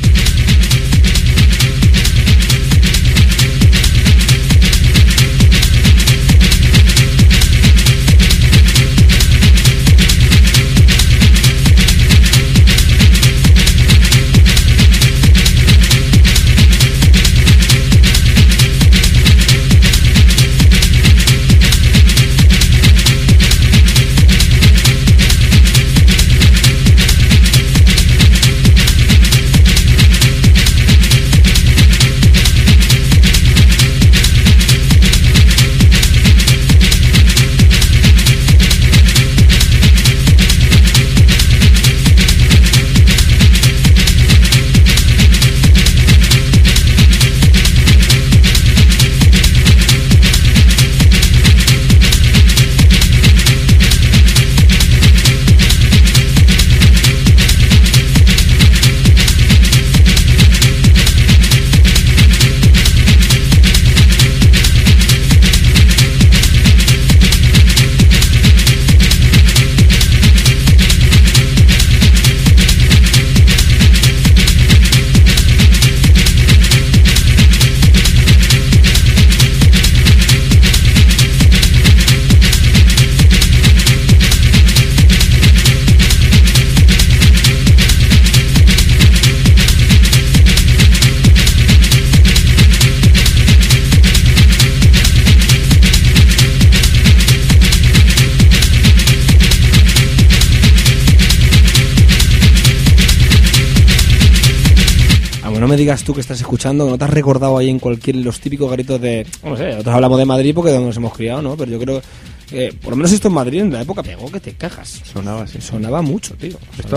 No me digas tú que estás escuchando, que no te has recordado ahí en cualquier los típicos garitos de... No sé, nosotros hablamos de Madrid porque es donde nos hemos criado, ¿no? Pero yo creo que por lo menos esto en Madrid en la época pegó que te cajas. Sonaba así. Sonaba mucho, tío.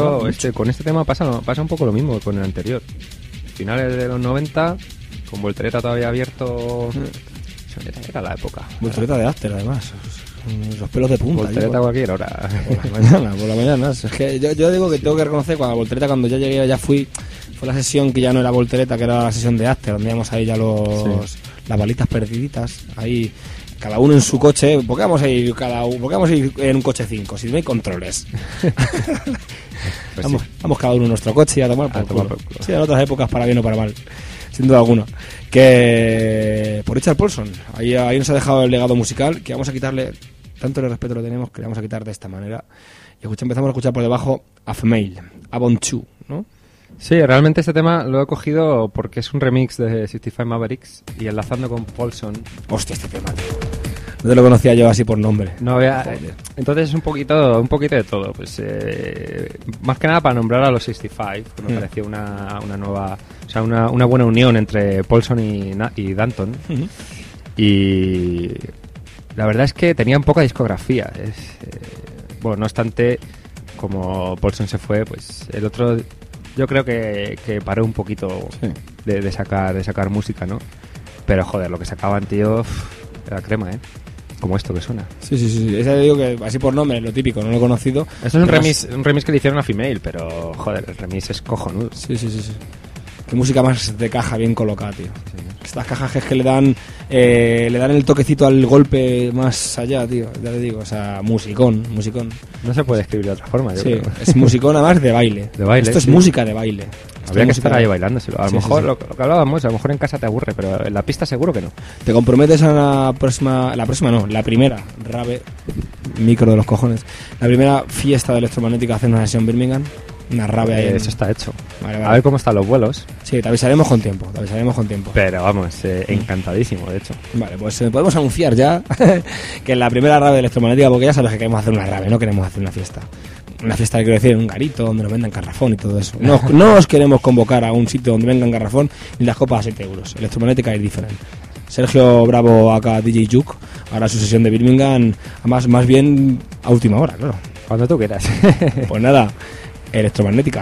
Con este tema pasa un poco lo mismo que con el anterior. Finales de los 90, con Voltereta todavía abierto... Era la época. Voltereta de After, además. Los pelos de punta. Voltereta a cualquier hora. Por la mañana. Es que yo digo que tengo que reconocer cuando Voltereta, cuando yo llegué, ya fue la sesión que ya no era Voltereta, que era la sesión de After, donde íbamos ahí ya las balitas perdiditas, ahí cada uno en su coche. ¿Por qué vamos a ir en un coche 5 si no hay controles? Pues vamos cada uno en nuestro coche y a tomar por culo. Sí, en otras épocas, para bien o para mal, sin duda alguna. Que por Richard Paulson, ahí nos ha dejado el legado musical, que vamos a quitarle, tanto el respeto lo tenemos, que le vamos a quitar de esta manera. Y empezamos a escuchar por debajo A Female, Avon 2, ¿no? Sí, realmente este tema lo he cogido porque es un remix de 65 Mavericks y enlazando con Paulson. Hostia, este tema, tío. No te lo conocía yo así por nombre. No, entonces es un poquito de todo. Pues más que nada para nombrar a los 65, que me parecía una nueva, o sea, una buena unión entre Paulson y Danton. Uh-huh. Y la verdad es que tenían poca discografía. Bueno, no obstante, como Paulson se fue, pues el otro yo creo que paró un poquito de sacar música, ¿no? Pero joder, lo que sacaban, tío, era crema, ¿eh? Como esto que suena. Sí. Ese digo que así por nombre, lo típico, no lo he conocido. Esto es un remix que le hicieron a Female, pero joder, el remix es cojonudo. Sí. Qué música más de caja bien colocada, tío. Sí. Estas cajas que es que le dan el toquecito al golpe más allá, tío. Ya te digo, o sea, musicón. No se puede escribir de otra forma, yo creo. Es musicón además de baile. Esto es música de baile. Habría que estar ahí bailándoselo. A lo mejor lo que hablábamos, a lo mejor en casa te aburre, pero en la pista seguro que no. ¿Te comprometes a la primera rave, micro de los cojones, la primera fiesta de electromagnética hacer una sesión en Birmingham? Una rave ahí. Eso está hecho. Vale. A ver cómo están los vuelos. Sí, te avisaremos con tiempo. Pero vamos, encantadísimo, de hecho. Vale, pues podemos anunciar ya que en la primera rave de electromagnética, porque ya sabes que queremos hacer una rave, no queremos hacer una fiesta. Una fiesta, quiero decir, en un garito donde nos vendan garrafón y todo eso. No os queremos convocar a un sitio donde vengan garrafón ni las copas a 7 euros. Electromagnética es diferente. Sergio Bravo, acá DJ Juke, hará su sesión de Birmingham, más bien a última hora, claro. Cuando tú quieras. Pues nada, Electromagnética.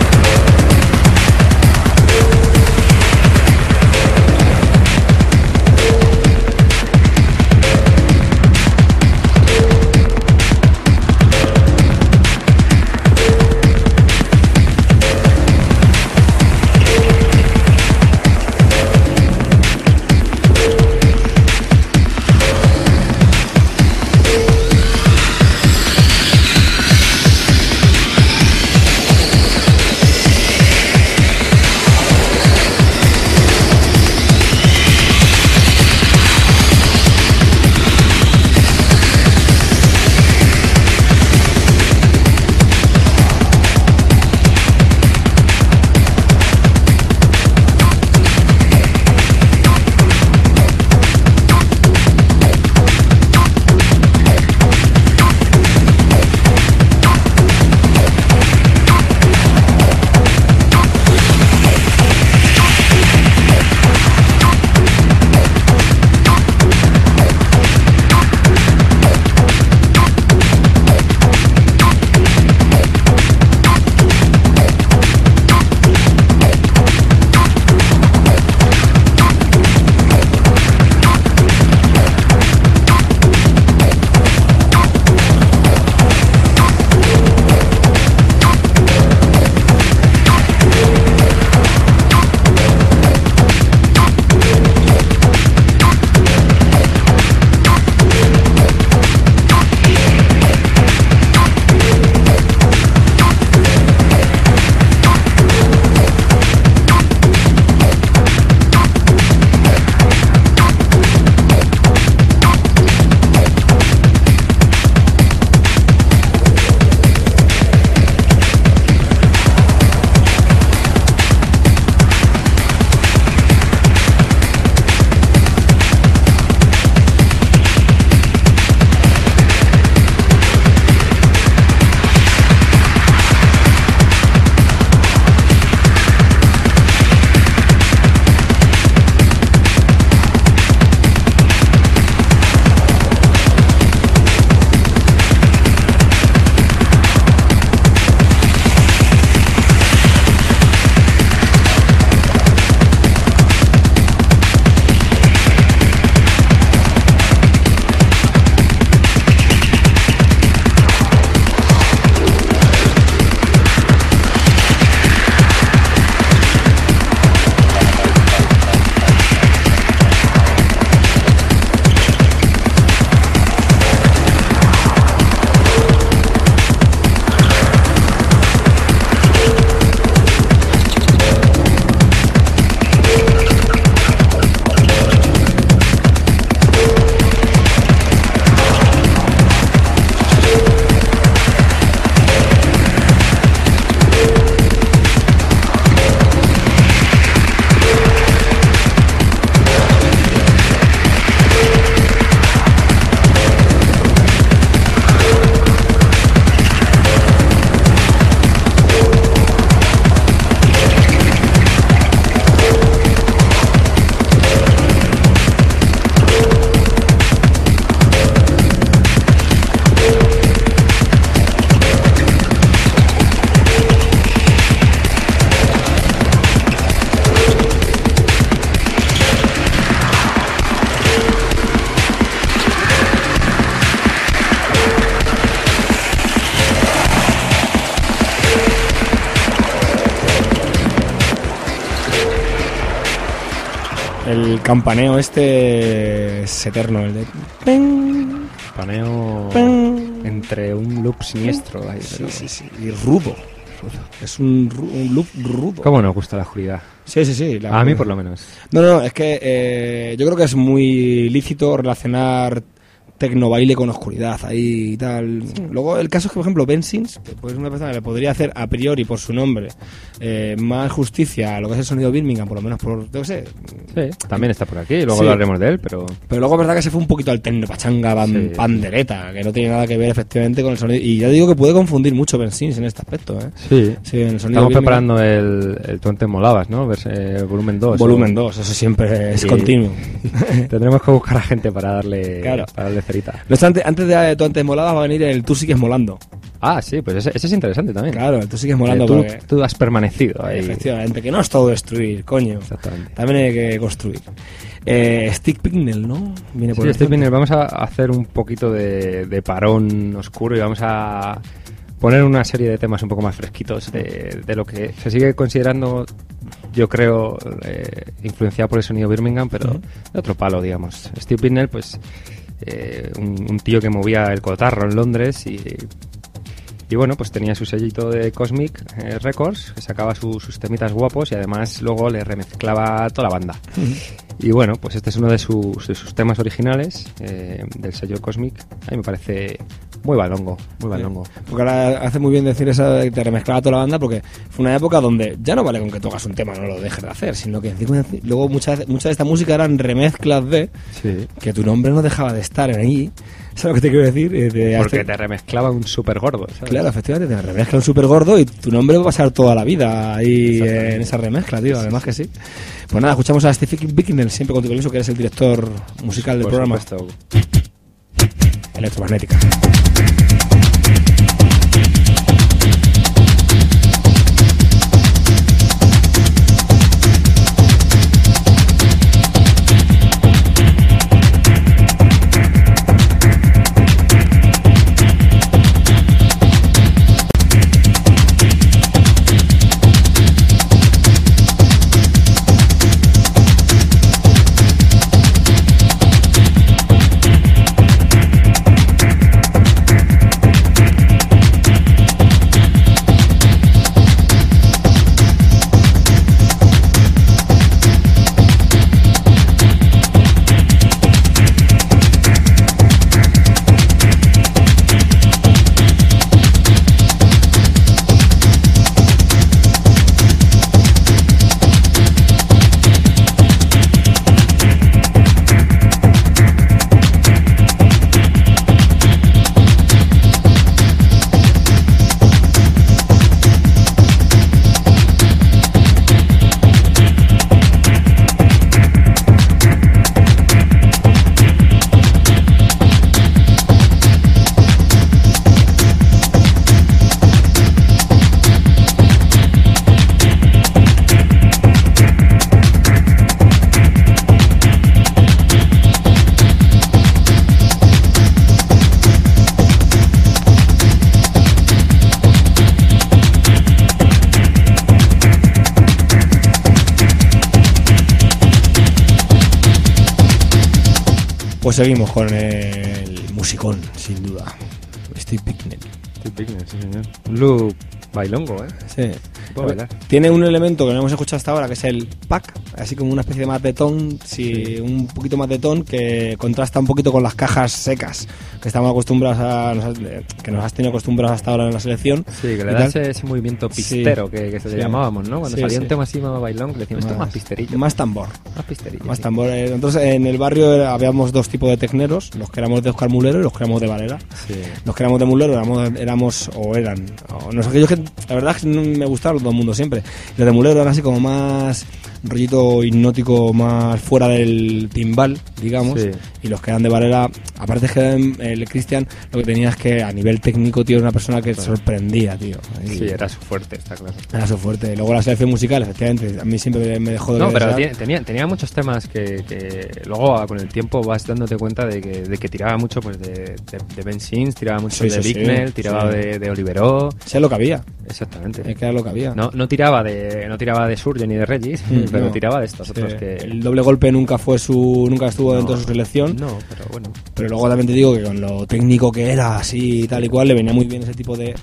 El campaneo este es eterno, el de... Campaneo entre un loop siniestro. Ahí, sí, sí, sí, y rudo. Es un loop rudo. ¿Cómo nos gusta la oscuridad? Sí, sí, sí. A mí por lo menos. No, es que yo creo que es muy lícito relacionar tecnobaile con oscuridad ahí y tal. Sí. Luego el caso es que, por ejemplo, Ben Sims, pues una persona que le podría hacer a priori por su nombre más justicia a lo que es el sonido Birmingham, por lo menos por, yo qué sé. Sí, también está por aquí, luego hablaremos de él, pero luego es verdad que se fue un poquito al tecno pachanga pandereta, que no tiene nada que ver efectivamente con el sonido. Y ya digo que puede confundir mucho Ben Sims en este aspecto, ¿eh? Sí, en el sonido estamos preparando el Tú antes molabas, ¿no? Volumen 2. Volumen 2, eso siempre es continuo. Tendremos que buscar a gente para darle, claro, para darle cerita. No, antes de Tú antes molabas va a venir el Tú sigues molando. Ah, sí, pues ese es interesante también. Claro, tú sigues molando porque... Tú has permanecido ahí. Efectivamente, que no es todo destruir, coño. Exactamente. También hay que construir. Steve Picknell, ¿no? Viene por Steve Picknell. Vamos a hacer un poquito de parón oscuro y vamos a poner una serie de temas un poco más fresquitos de lo que se sigue considerando, yo creo, influenciado por el sonido Birmingham, pero de otro palo, digamos. Steve Picknell, pues un tío que movía el cotarro en Londres y bueno, pues tenía su sellito de Cosmic Records, que sacaba sus temitas guapos y además luego le remezclaba toda la banda. Y bueno, pues este es uno de sus temas originales del sello Cosmic. A mí me parece muy balongo, muy balongo. Porque ahora hace muy bien decir eso de que te remezclaba toda la banda, porque fue una época donde ya no vale con que tocas un tema, no lo dejes de hacer, sino que luego mucha de esta música eran remezclas de que tu nombre no dejaba de estar ahí. ¿Sabes lo que te quiero decir? Porque te remezclaba un súper gordo, ¿sabes? Claro, efectivamente, te remezcla un súper gordo y tu nombre va a pasar toda la vida ahí en esa remezcla, tío, además que sí. Pues nada, escuchamos a Steve Picknell, siempre con tu permiso, que eres el director musical del programa. Electromagnética. Pues seguimos con el musicón, sin duda. Steve Picknell. Steve Picknell, sí señor. Look bailongo, Sí. Puedo bailar. Tiene un elemento que no hemos escuchado hasta ahora, que es el pack, así como una especie de más de ton, un poquito más de ton, que contrasta un poquito con las cajas secas que estamos acostumbrados que nos has tenido acostumbrados hasta ahora en la selección. Sí, que le da ese movimiento pistero que se le llamábamos, ¿no? Cuando salía un tema así más bailón, le decíamos, esto es más pisterillo. Más tambor. Más pisterillo. Más tambor. Entonces, en el barrio habíamos dos tipos de tecneros, los que éramos de Óscar Mulero y los que éramos de Varela. Sí. Los que éramos de Mulero no sé, yo que la verdad es que me gustaron todo el mundo siempre. Los de Mulero eran así como más rollito hipnótico, más fuera del timbal, digamos, y los que eran de Varela, aparte es que el Cristian lo que tenía es que a nivel técnico, tío, era una persona que sorprendía, tío. Sí, era su fuerte, está claro. Era su fuerte. Y luego la selección musical, efectivamente, a mí siempre me dejó de... No, pero tenía muchos temas que luego con el tiempo vas dándote cuenta de que tiraba mucho pues de Ben Sims, tiraba mucho de Bicknell, tiraba de Oliveró. Sí, es lo que había. Exactamente. Es que era lo que había. No tiraba de Surge ni de Regis, pero tiraba de estos otros que... El doble golpe nunca estuvo dentro de su selección. No, pero bueno. Pero luego también te digo que con lo técnico que era, así y tal y cual, le venía muy bien ese tipo de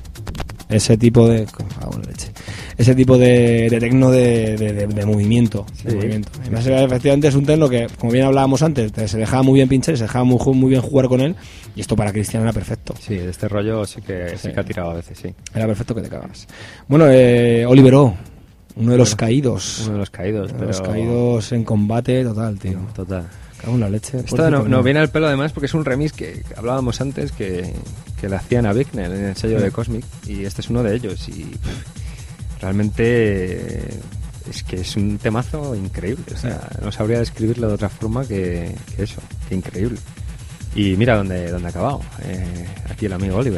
tecno de movimiento. Sí. De movimiento. Además, efectivamente es un tecno que, como bien hablábamos antes, se dejaba muy bien pinchar, se dejaba muy bien jugar con él, y esto para Cristian era perfecto. Sí, de este rollo sí que ha tirado a veces, sí. Era perfecto que te cagas. Bueno, Oliver O, uno de los caídos. Uno de los caídos, pero... los caídos en combate total, tío. Total. Cago en la leche. Esto no viene al pelo además porque es un remix que hablábamos antes que le hacían a Bicknell en el sello de Cosmic, y este es uno de ellos, y realmente es que es un temazo increíble, o sea, no sabría describirlo de otra forma que eso, que increíble. Y mira dónde ha acabado, aquí el amigo Oliver.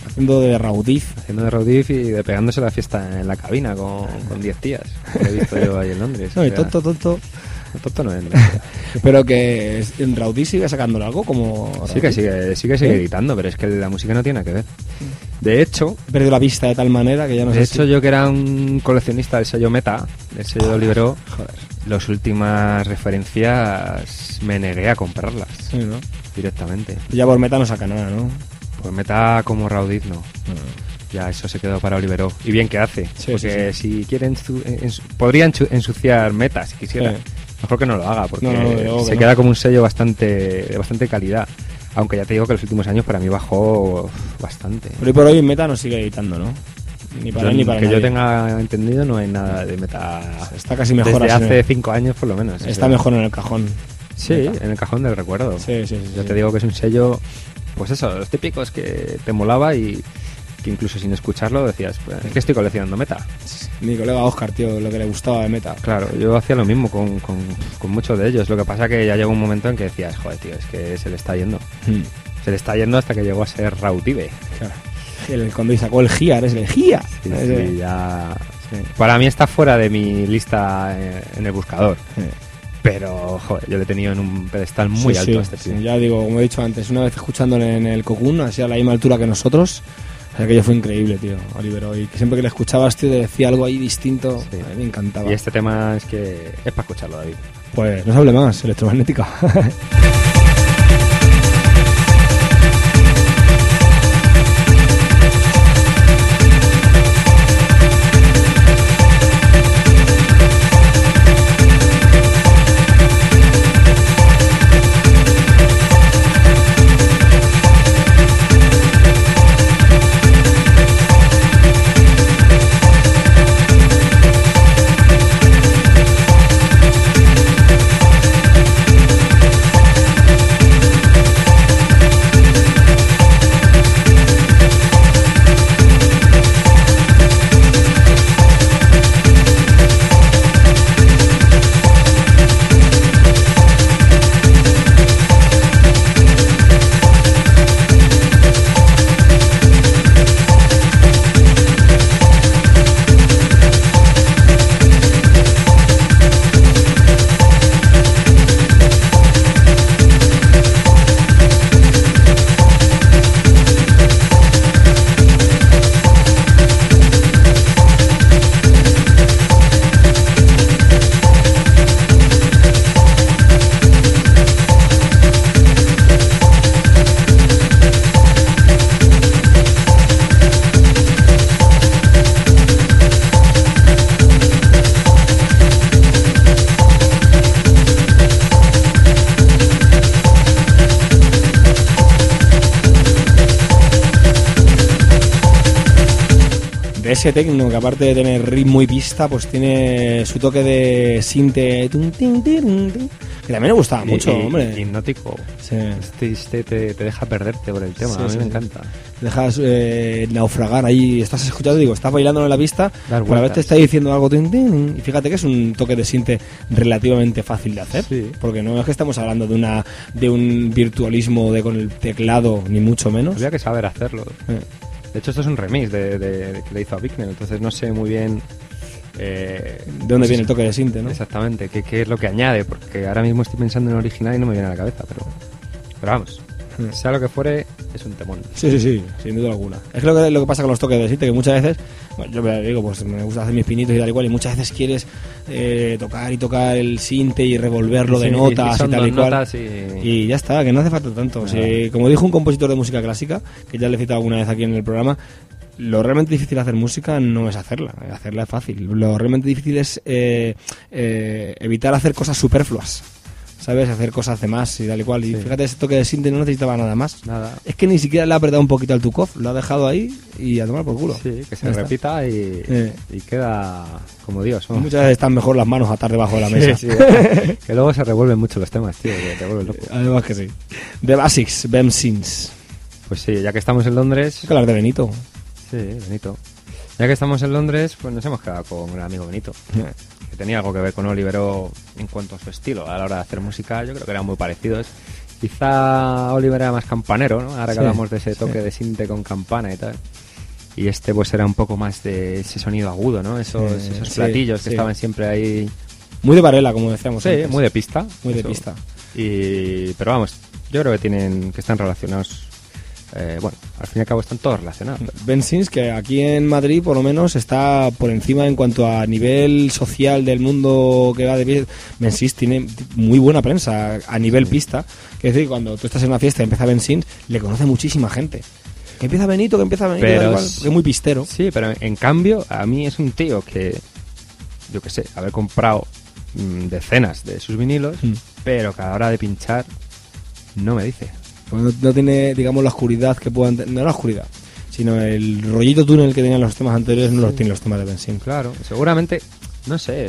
Haciendo de Raudif. Haciendo de Raudif y de pegándose la fiesta en la cabina con 10 tías. Lo he visto yo ahí en Londres. No, y tonto. Tonto no es. Pero que en Raudif sigue sacándolo algo como... Sí que sigue editando, pero es que la música no tiene nada que ver. De hecho... He perdido la pista de tal manera que ya no sé. De hecho, yo que era un coleccionista del sello Meta, del sello de Olivero, las últimas referencias me negué a comprarlas. Sí, ¿no? Directamente. Ya por Meta no saca nada, ¿no? Por Meta como Raudif no. Ya eso se quedó para Olivero. Y bien que hace. Sí, porque si quieren podría ensuciar Meta si quisiera. Sí. Mejor que no lo haga, porque se queda como un sello de bastante calidad. Aunque ya te digo que los últimos años para mí bajó bastante. Pero hoy por hoy Meta no sigue editando, ¿no? Ni para él ni para que nadie. Yo tenga entendido, no hay nada de Meta. Está casi mejor desde hace 5 años por lo menos. Está mejor en el cajón. Sí, Meta. En el cajón del recuerdo. Sí. Yo te digo que es un sello, pues eso, los típicos que te molaba y que incluso sin escucharlo decías, pues, es que estoy coleccionando Meta. Mi colega Oscar, tío, lo que le gustaba de Meta. Claro, yo hacía lo mismo con muchos de ellos. Lo que pasa que ya llegó un momento en que decías, joder, tío, es que se le está yendo. Se le está yendo hasta que llegó a ser Rautive. Claro. Cuando sacó el GIA, eres el GIA. Sí, ya... Sí. Para mí está fuera de mi lista en el buscador. Sí. Pero, joder, yo lo he tenido en un pedestal muy alto este tío. Sí, ya digo, como he dicho antes, una vez escuchándole en el Cocoon, así a la misma altura que nosotros, aquello fue increíble, tío, Olivero. Y que siempre que le escuchabas, tío, te decía algo ahí distinto. Sí. A mí me encantaba. Y este tema es que es para escucharlo, David. Pues no se hable más, Electromagnética. Ese techno que aparte de tener ritmo y pista, pues tiene su toque de sinte que también me gustaba mucho, hombre. Hipnótico. Sí. Este te deja perderte por el tema, sí, a mí me encanta. Dejas naufragar ahí, estás escuchando, digo, estás bailando en la pista, pero a veces te está diciendo algo, y fíjate que es un toque de sinte relativamente fácil de hacer, sí. Porque no es que estamos hablando de un virtualismo con el teclado, ni mucho menos. Habría que saber hacerlo. De hecho, esto es un remix que le hizo a Bicknell, entonces no sé muy bien... ¿de dónde viene el toque de sinte, no? Exactamente, qué es lo que añade, porque ahora mismo estoy pensando en el original y no me viene a la cabeza, pero vamos, sea lo que fuere, es un temón. Sí, sin duda alguna. Es que lo que pasa con los toques de sinte, que muchas veces, bueno, yo me digo, pues me gusta hacer mis pinitos y tal y cual, y muchas veces quieres tocar el sinte y revolverlo de notas y tal y cual. Y ya está, que no hace falta tanto. Si, como dijo un compositor de música clásica, que ya le he citado alguna vez aquí en el programa, lo realmente difícil de hacer música no es hacerla es fácil. Lo realmente difícil es evitar hacer cosas superfluas, ¿sabes? Hacer cosas de más y tal y cual. Y fíjate, ese toque de sinte no necesitaba nada más. Nada. Es que ni siquiera le ha apretado un poquito al Tukov, lo ha dejado ahí y a tomar por culo. Sí, que se repita y queda como Dios, ¿no? Muchas veces están mejor las manos atar debajo de la mesa. Sí. Que luego se revuelven mucho los temas, tío, que te vuelves loco. Además que sí. The Basics, Bem Sins. Pues sí, ya que estamos en Londres... Hay que hablar de Benito. Sí, Benito. Ya que estamos en Londres, pues nos hemos quedado con el amigo Benito, que tenía algo que ver con Olivero en cuanto a su estilo. A la hora de hacer música, yo creo que eran muy parecidos. Quizá Oliver era más campanero, ¿no? Ahora que Sí, hablamos de ese toque sí. de sinte con campana y tal. Y este pues era un poco más de ese sonido agudo, ¿no? Esos sí, platillos que sí. estaban siempre ahí. Muy de Varela, como decíamos Sí, antes. muy de pista. Muy de eso. pista. Pero vamos, yo creo que están relacionados. Bueno, al fin y al cabo están todos relacionados. Ben Sims, que aquí en Madrid por lo menos está por encima en cuanto a nivel social del mundo que va de pie. Ben Sims tiene muy buena prensa a nivel pista. Es decir, cuando tú estás en una fiesta y empieza Ben Sims, le conoce muchísima gente. Que empieza Benito, da igual, que es muy pistero. Sí, pero en cambio, a mí es un tío que, yo qué sé, haber comprado decenas de sus vinilos, pero que a la hora de pinchar no me dice. Pues no tiene, digamos, la oscuridad que puedan tener. No la oscuridad, sino el rollito túnel que tenían los temas anteriores, no los tienen los temas de Ben Sims. Claro, seguramente, no sé,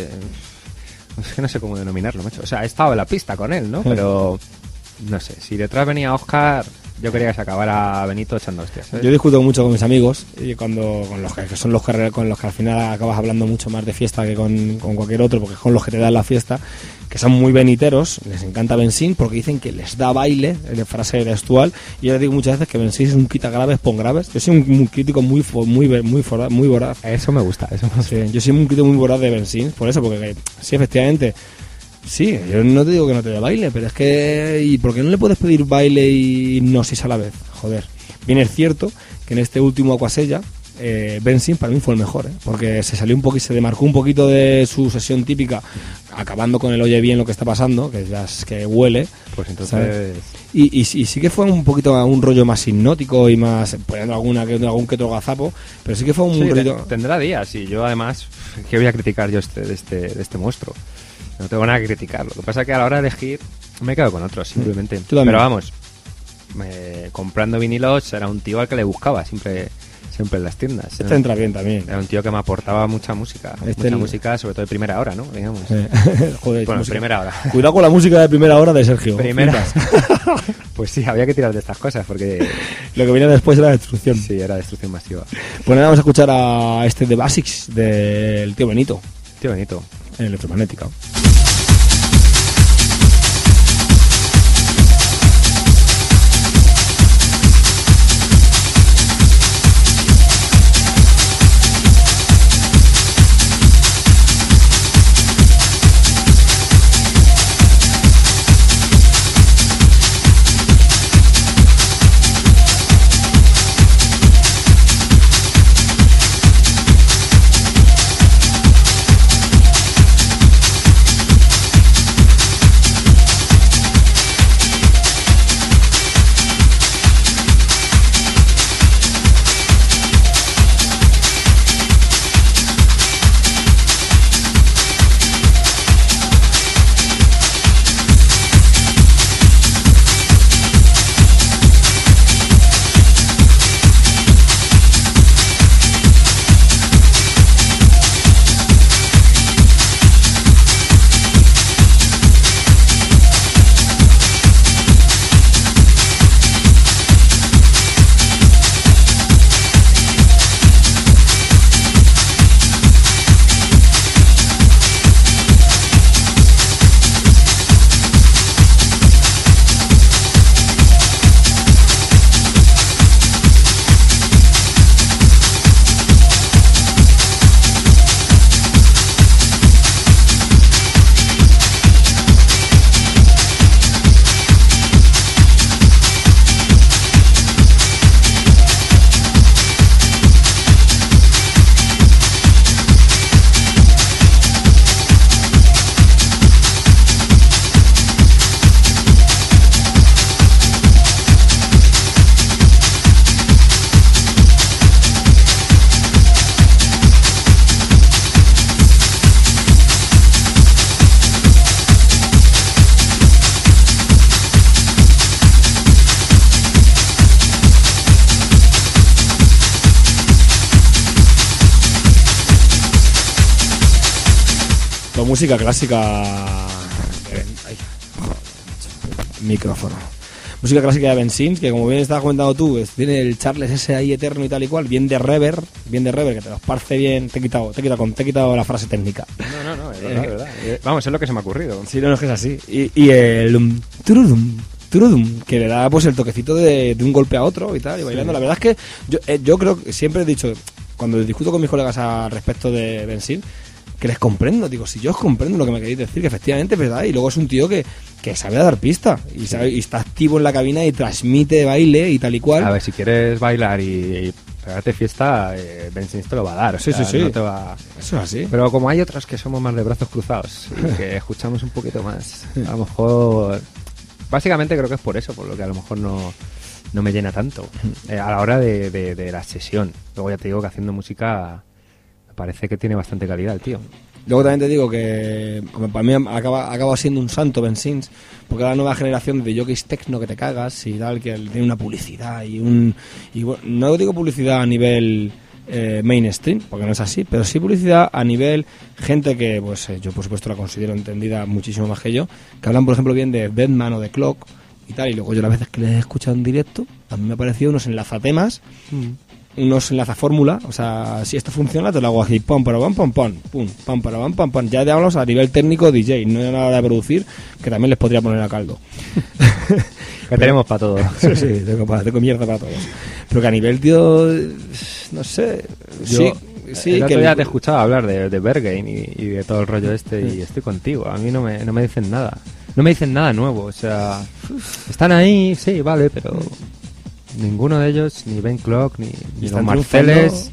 es que no sé cómo denominarlo, macho. O sea, he estado en la pista con él, ¿no? Pero, no sé, si detrás venía Oscar, yo quería que se acabara Benito echando hostias, ¿sabes? Yo discuto mucho con mis amigos y con los que son los que al final acabas hablando mucho más de fiesta que con cualquier otro, porque son los que te dan la fiesta, que son muy beniteros, les encanta Ben Sims porque dicen que les da baile, en frase textual, y yo les digo muchas veces que Ben Sims es un quita graves, pon graves. Yo soy un crítico muy voraz. Eso me gusta, Sí, yo soy un crítico muy voraz de Ben Sims, por eso, porque sí, efectivamente. Sí, yo no te digo que no te dé baile, pero es que... ¿Y por qué no le puedes pedir baile y hipnosis a la vez? Joder. Bien es cierto que en este último Aquasella, Ben Sims para mí fue el mejor, porque se salió un poco y se demarcó un poquito de su sesión típica, acabando con el oye bien lo que está pasando, que ya es que huele. Pues entonces... ¿sabes? Y sí que fue un poquito un rollo más hipnótico y más poniendo algún que otro gazapo, pero sí que fue un rollo... Tendrá días, y yo además, ¿qué voy a criticar yo de este monstruo? No tengo nada que criticar. Lo que pasa es que a la hora de elegir me quedo con otros, simplemente. Pero vamos, comprando vinilos era un tío al que le buscaba siempre en las tiendas. Este entra bien también. Era un tío que me aportaba mucha música. Música, sobre todo de primera hora, ¿no? Digamos. Joder, bueno, primera hora. Cuidado con la música de primera hora de Sergio. Pues sí, había que tirar de estas cosas porque... Lo que venía después era destrucción. Sí, era destrucción masiva. Pues nada, vamos a escuchar a The Basics del tío Benito. Tío Benito. En Electromagnética. Música clásica. Micrófono. Música clásica de Ben Sims, que como bien estabas comentando tú, tiene el Charles ese ahí eterno y tal y cual, bien de reverb, que te los parce bien. Te he quitado la frase técnica. No, es verdad. Vamos, es lo que se me ha ocurrido. Sí, no, es que es así. Y el Trudum, que le da pues el toquecito de un golpe a otro y tal, y bailando. La verdad es que yo creo que siempre he dicho, cuando discuto con mis colegas al respecto de Benzín, que les comprendo, digo, si yo os comprendo lo que me queréis decir, que efectivamente es verdad, y luego es un tío que sabe dar pista, y está activo en la cabina y transmite baile y tal y cual. A ver, si quieres bailar y pegarte fiesta, Benzín te lo va a dar, o sea, no te va... Eso es así. Pero como hay otros que somos más de brazos cruzados y que escuchamos un poquito más, a lo mejor... Básicamente creo que es por eso, por lo que a lo mejor no me llena tanto a la hora de la sesión. Luego ya te digo que haciendo música me parece que tiene bastante calidad el tío. Luego también te digo que para mí acaba siendo un santo Benzín, porque la nueva generación de jockeys techno que te cagas y tal, que tiene una publicidad y bueno, no digo publicidad a nivel mainstream, porque no es así, pero sí publicidad a nivel gente que pues yo por supuesto la considero entendida muchísimo más que yo, que hablan por ejemplo bien de Deadman o de Clock y tal, y luego yo las veces que les he escuchado en directo a mí me ha parecido unos enlazatemas, unos enlazafórmula, o sea, si esto funciona te lo hago así, pam para pam pam pam, pum pam para pam pam pam. Ya te hablamos a nivel técnico DJ, no a la hora de producir, que también les podría poner a caldo. Que tenemos para todo. Sí, tengo mierda para todos. Pero que a nivel, tío, no sé. Sí, el otro que día te he escuchado hablar de Berghain y de todo el rollo este y estoy contigo. A mí no me dicen nada. No me dicen nada nuevo, o sea, están ahí, sí, vale, pero ninguno de ellos, ni Ben Clock, ni los Marceles,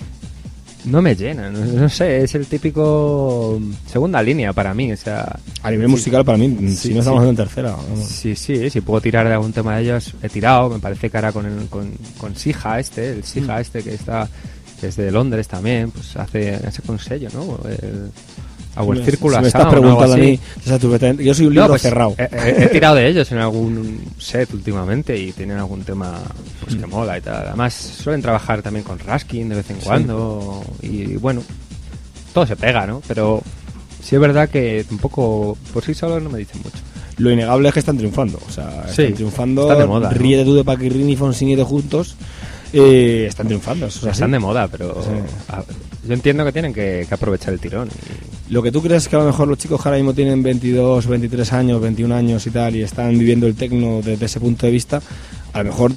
no me llenan. No sé, es el típico segunda línea para mí, o sea... A nivel musical, para mí, si no estamos en tercera. Vamos. Sí, puedo tirar de algún tema de ellos, he tirado, me parece que ahora con Sija el Sija que es de Londres también, pues hace con sello, ¿no? El Círculo si me estás preguntando a mí, o sea, yo soy un libro cerrado. He tirado de ellos en algún set últimamente y tienen algún tema pues que mola y tal. Además suelen trabajar también con Raskin de vez en cuando y bueno, todo se pega, ¿no? Pero sí es verdad que un poco por sí solos no me dicen mucho. Lo innegable es que están triunfando, o sea, están triunfando. Están de moda, Ríete tú de Paquirrín y Fonsinieto juntos. Están triunfando, están de moda, pero yo entiendo que tienen que aprovechar el tirón. Lo que tú crees que a lo mejor los chicos que ahora mismo tienen 22, 23 años, 21 años y tal, y están viviendo el techno desde ese punto de vista, a lo mejor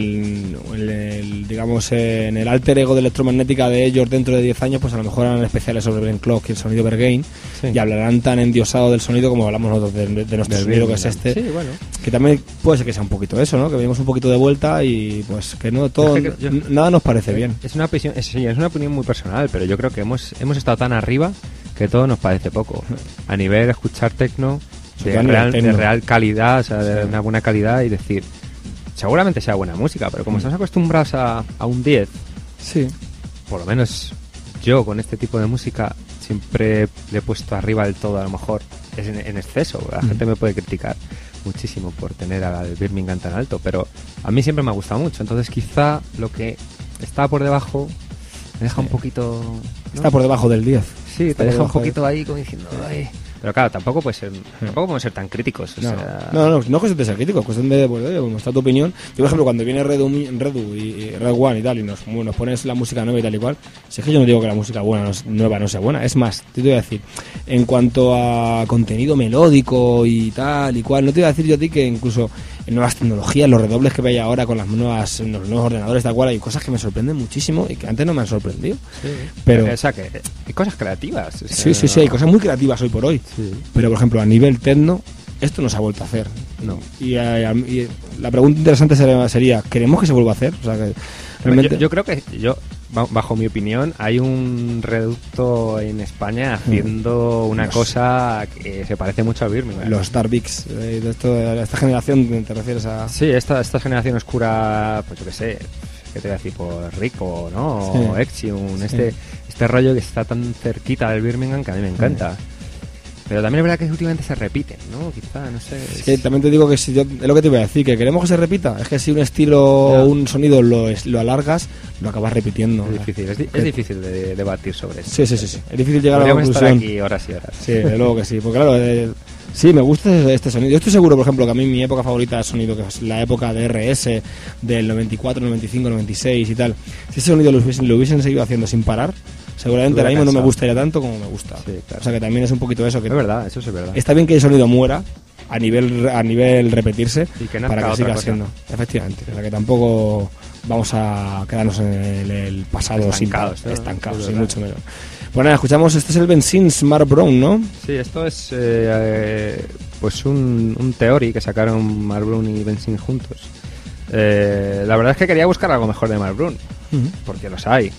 digamos en el alter ego de electromagnética de ellos dentro de 10 años, pues a lo mejor harán especiales sobre Ben Clock y el sonido Berghain, y hablarán tan endiosado del sonido como hablamos nosotros de nuestro sonido, que es este, que también puede ser que sea un poquito eso, ¿no? Que venimos un poquito de vuelta y pues que no todo, nada nos parece bien. Es una opinión muy personal, pero yo creo que hemos estado tan arriba que todo nos parece poco. A nivel de escuchar techno de real calidad, o sea, de una buena calidad, y decir, seguramente sea buena música, pero como estás acostumbrados a un 10, por lo menos yo con este tipo de música siempre le he puesto arriba del todo, a lo mejor es en exceso. La gente me puede criticar muchísimo por tener al Birmingham tan alto, pero a mí siempre me ha gustado mucho, entonces quizá lo que está por debajo me deja un poquito, ¿no? Está por debajo del 10. Sí, te deja un poquito ahí como diciendo, ay. Pero claro, tampoco podemos ser tan críticos. O sea... No es cuestión de ser críticos, es cuestión de, pues, oye, como está tu opinión. Yo, por ejemplo, cuando viene Redu y Red One y tal, y nos pones la música nueva y tal y cual, si es que yo no digo que la música nueva no sea buena, es más, te voy a decir, en cuanto a contenido melódico y tal y cual, no te voy a decir yo a ti que incluso en nuevas tecnologías, los redobles que veis ahora con los nuevos ordenadores tal cual, hay cosas que me sorprenden muchísimo y que antes no me han sorprendido. Sí. Pero o sea, que hay cosas creativas. O sea, sí, hay cosas muy creativas hoy por hoy. Sí. Pero, por ejemplo, a nivel techno, esto no se ha vuelto a hacer. No. Y la pregunta interesante sería, ¿queremos que se vuelva a hacer? O sea, que realmente... yo creo que, bajo mi opinión, hay un reducto en España haciendo una cosa que se parece mucho al Birmingham. Los Dark Bigs, de esta generación, ¿te refieres a...? Sí, esta generación oscura, pues yo qué sé, ¿qué te voy a decir? Por Rico, ¿no? O Exium, este rollo que está tan cerquita del Birmingham que a mí me encanta. Pero también es verdad que últimamente se repiten, ¿no? Quizá, no sé. Es que también te digo que es lo que te iba a decir, que queremos que se repita. Es que si un estilo o un sonido lo alargas, lo acabas repitiendo. Es difícil, es difícil de debatir sobre eso. Sí. Es difícil llegar a la conclusión. Estar aquí horas y horas. Sí, de luego que sí. Porque claro, sí, me gusta este sonido. Yo estoy seguro, por ejemplo, que a mí mi época favorita de sonido, que es la época de RS, del 94, 95, 96 y tal. Si ese sonido lo hubiesen seguido haciendo sin parar, seguramente ahora mismo no me gustaría tanto como me gusta. Sí, claro. O sea que también es un poquito eso. Que es verdad, eso es verdad. Está bien que el sonido muera, a nivel repetirse y que para que siga siendo. Efectivamente, o sea que tampoco vamos a quedarnos en el pasado estancados, sin mucho menos. Bueno, escuchamos, este es el Ben Sims Mark Brown, ¿no? Sí, esto es pues un theory que sacaron Mark Brown y Ben Sims juntos. La verdad es que quería buscar algo mejor de Mark Brown, porque los hay.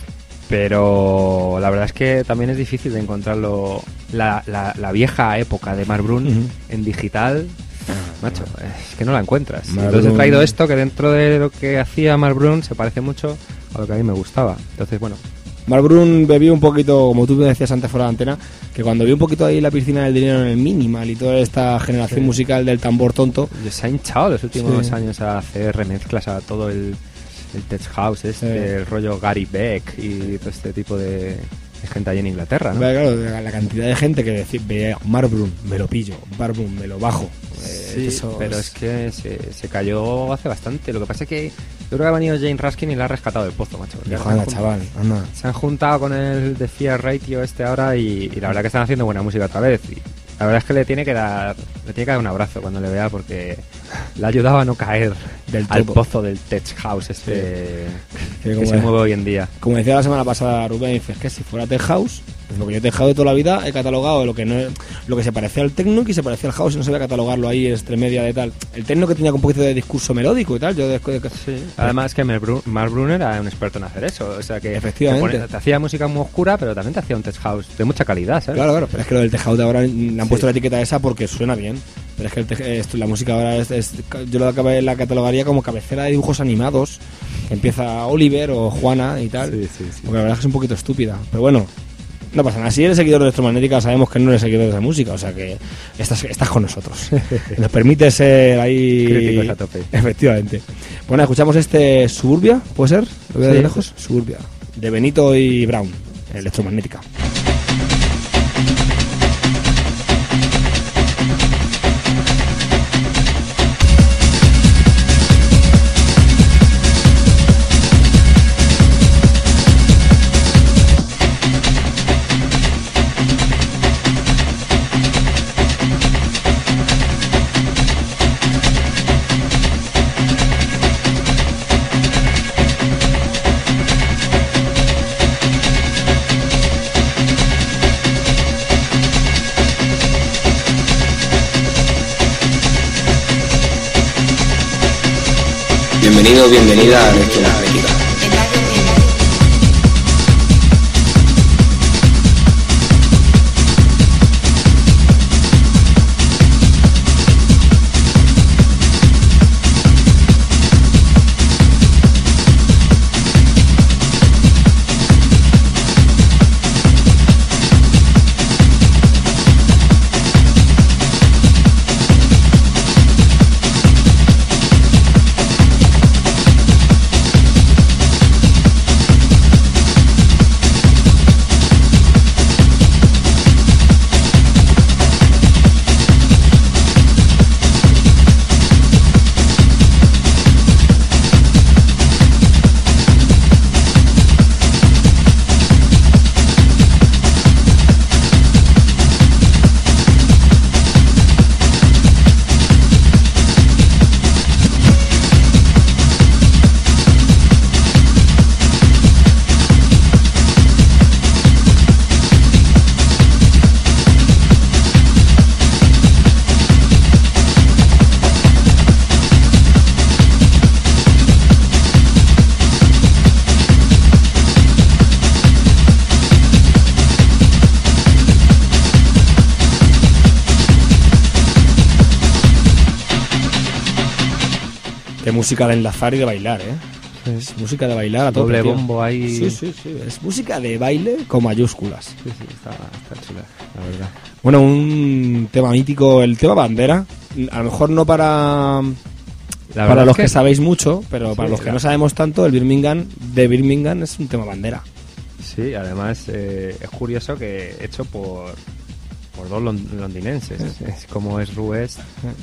Pero la verdad es que también es difícil de encontrarlo. La vieja época de Mark Brown en digital, macho, es que no la encuentras. Entonces he traído esto que dentro de lo que hacía Mark Brown se parece mucho a lo que a mí me gustaba. Entonces, bueno. Mark Brown bebió un poquito, como tú me decías antes fuera de antena, que cuando vio un poquito ahí la piscina del dinero en el Minimal y toda esta generación musical del tambor tonto, se ha hinchado los últimos años a hacer remezclas a todo el tech house, el rollo Gary Beck y todo este tipo de gente allí en Inglaterra, ¿no? Claro, la cantidad de gente que veía Mark Brown, me lo pillo, Mark Brown, me lo bajo. Sí, pero es que se cayó hace bastante. Lo que pasa es que yo creo que ha venido Jane Raskin y la ha rescatado del pozo, macho. Anda, chaval, anda. Se han juntado con el de Fear Ratio ahora y la verdad que están haciendo buena música otra vez. Y la verdad es que le tiene que dar un abrazo cuando le vea, porque le ha ayudado a no caer al pozo del tech house que se mueve hoy en día. Como decía la semana pasada Rubén, dices que si fuera tech house, pues lo que yo he tech house de toda la vida he catalogado lo que se parecía al techno y se parecía al house y no sabía catalogarlo ahí entre media de tal. El techno que tenía un poquito de discurso melódico y tal. Además que Mark Brown era un experto en hacer eso, o sea que efectivamente te hacía música muy oscura, pero también te hacía un tech house de mucha calidad, ¿sabes? Claro, pero es que lo del tech house de ahora le han puesto la etiqueta esa porque suena bien. Pero es que la música ahora yo la catalogaría como cabecera de dibujos animados, que empieza Oliver o Juana y tal. Sí. Porque la verdad es que es un poquito estúpida. Pero bueno, no pasa nada. Si eres seguidor de Electromagnética, sabemos que no eres seguidor de esa música, o sea que estás con nosotros. Nos permite ser ahí críticos a tope. Efectivamente. Bueno, escuchamos Suburbia, ¿puede ser? ¿Lo veo de lejos? Suburbia, de Benito y Brown, Electromagnética. Bienvenida a Electromagnética. Música de enlazar y de bailar, Sí. Es música de bailar a tope, doble bombo ahí. Sí. Es música de baile con mayúsculas. Sí, está chula, la verdad. Bueno, un tema mítico, el tema bandera. A lo mejor no para los que sabéis mucho, pero para los que no sabemos tanto, el Birmingham es un tema bandera. Sí, además es curioso que hecho por dos londinenses. Sí. Es como es Ruest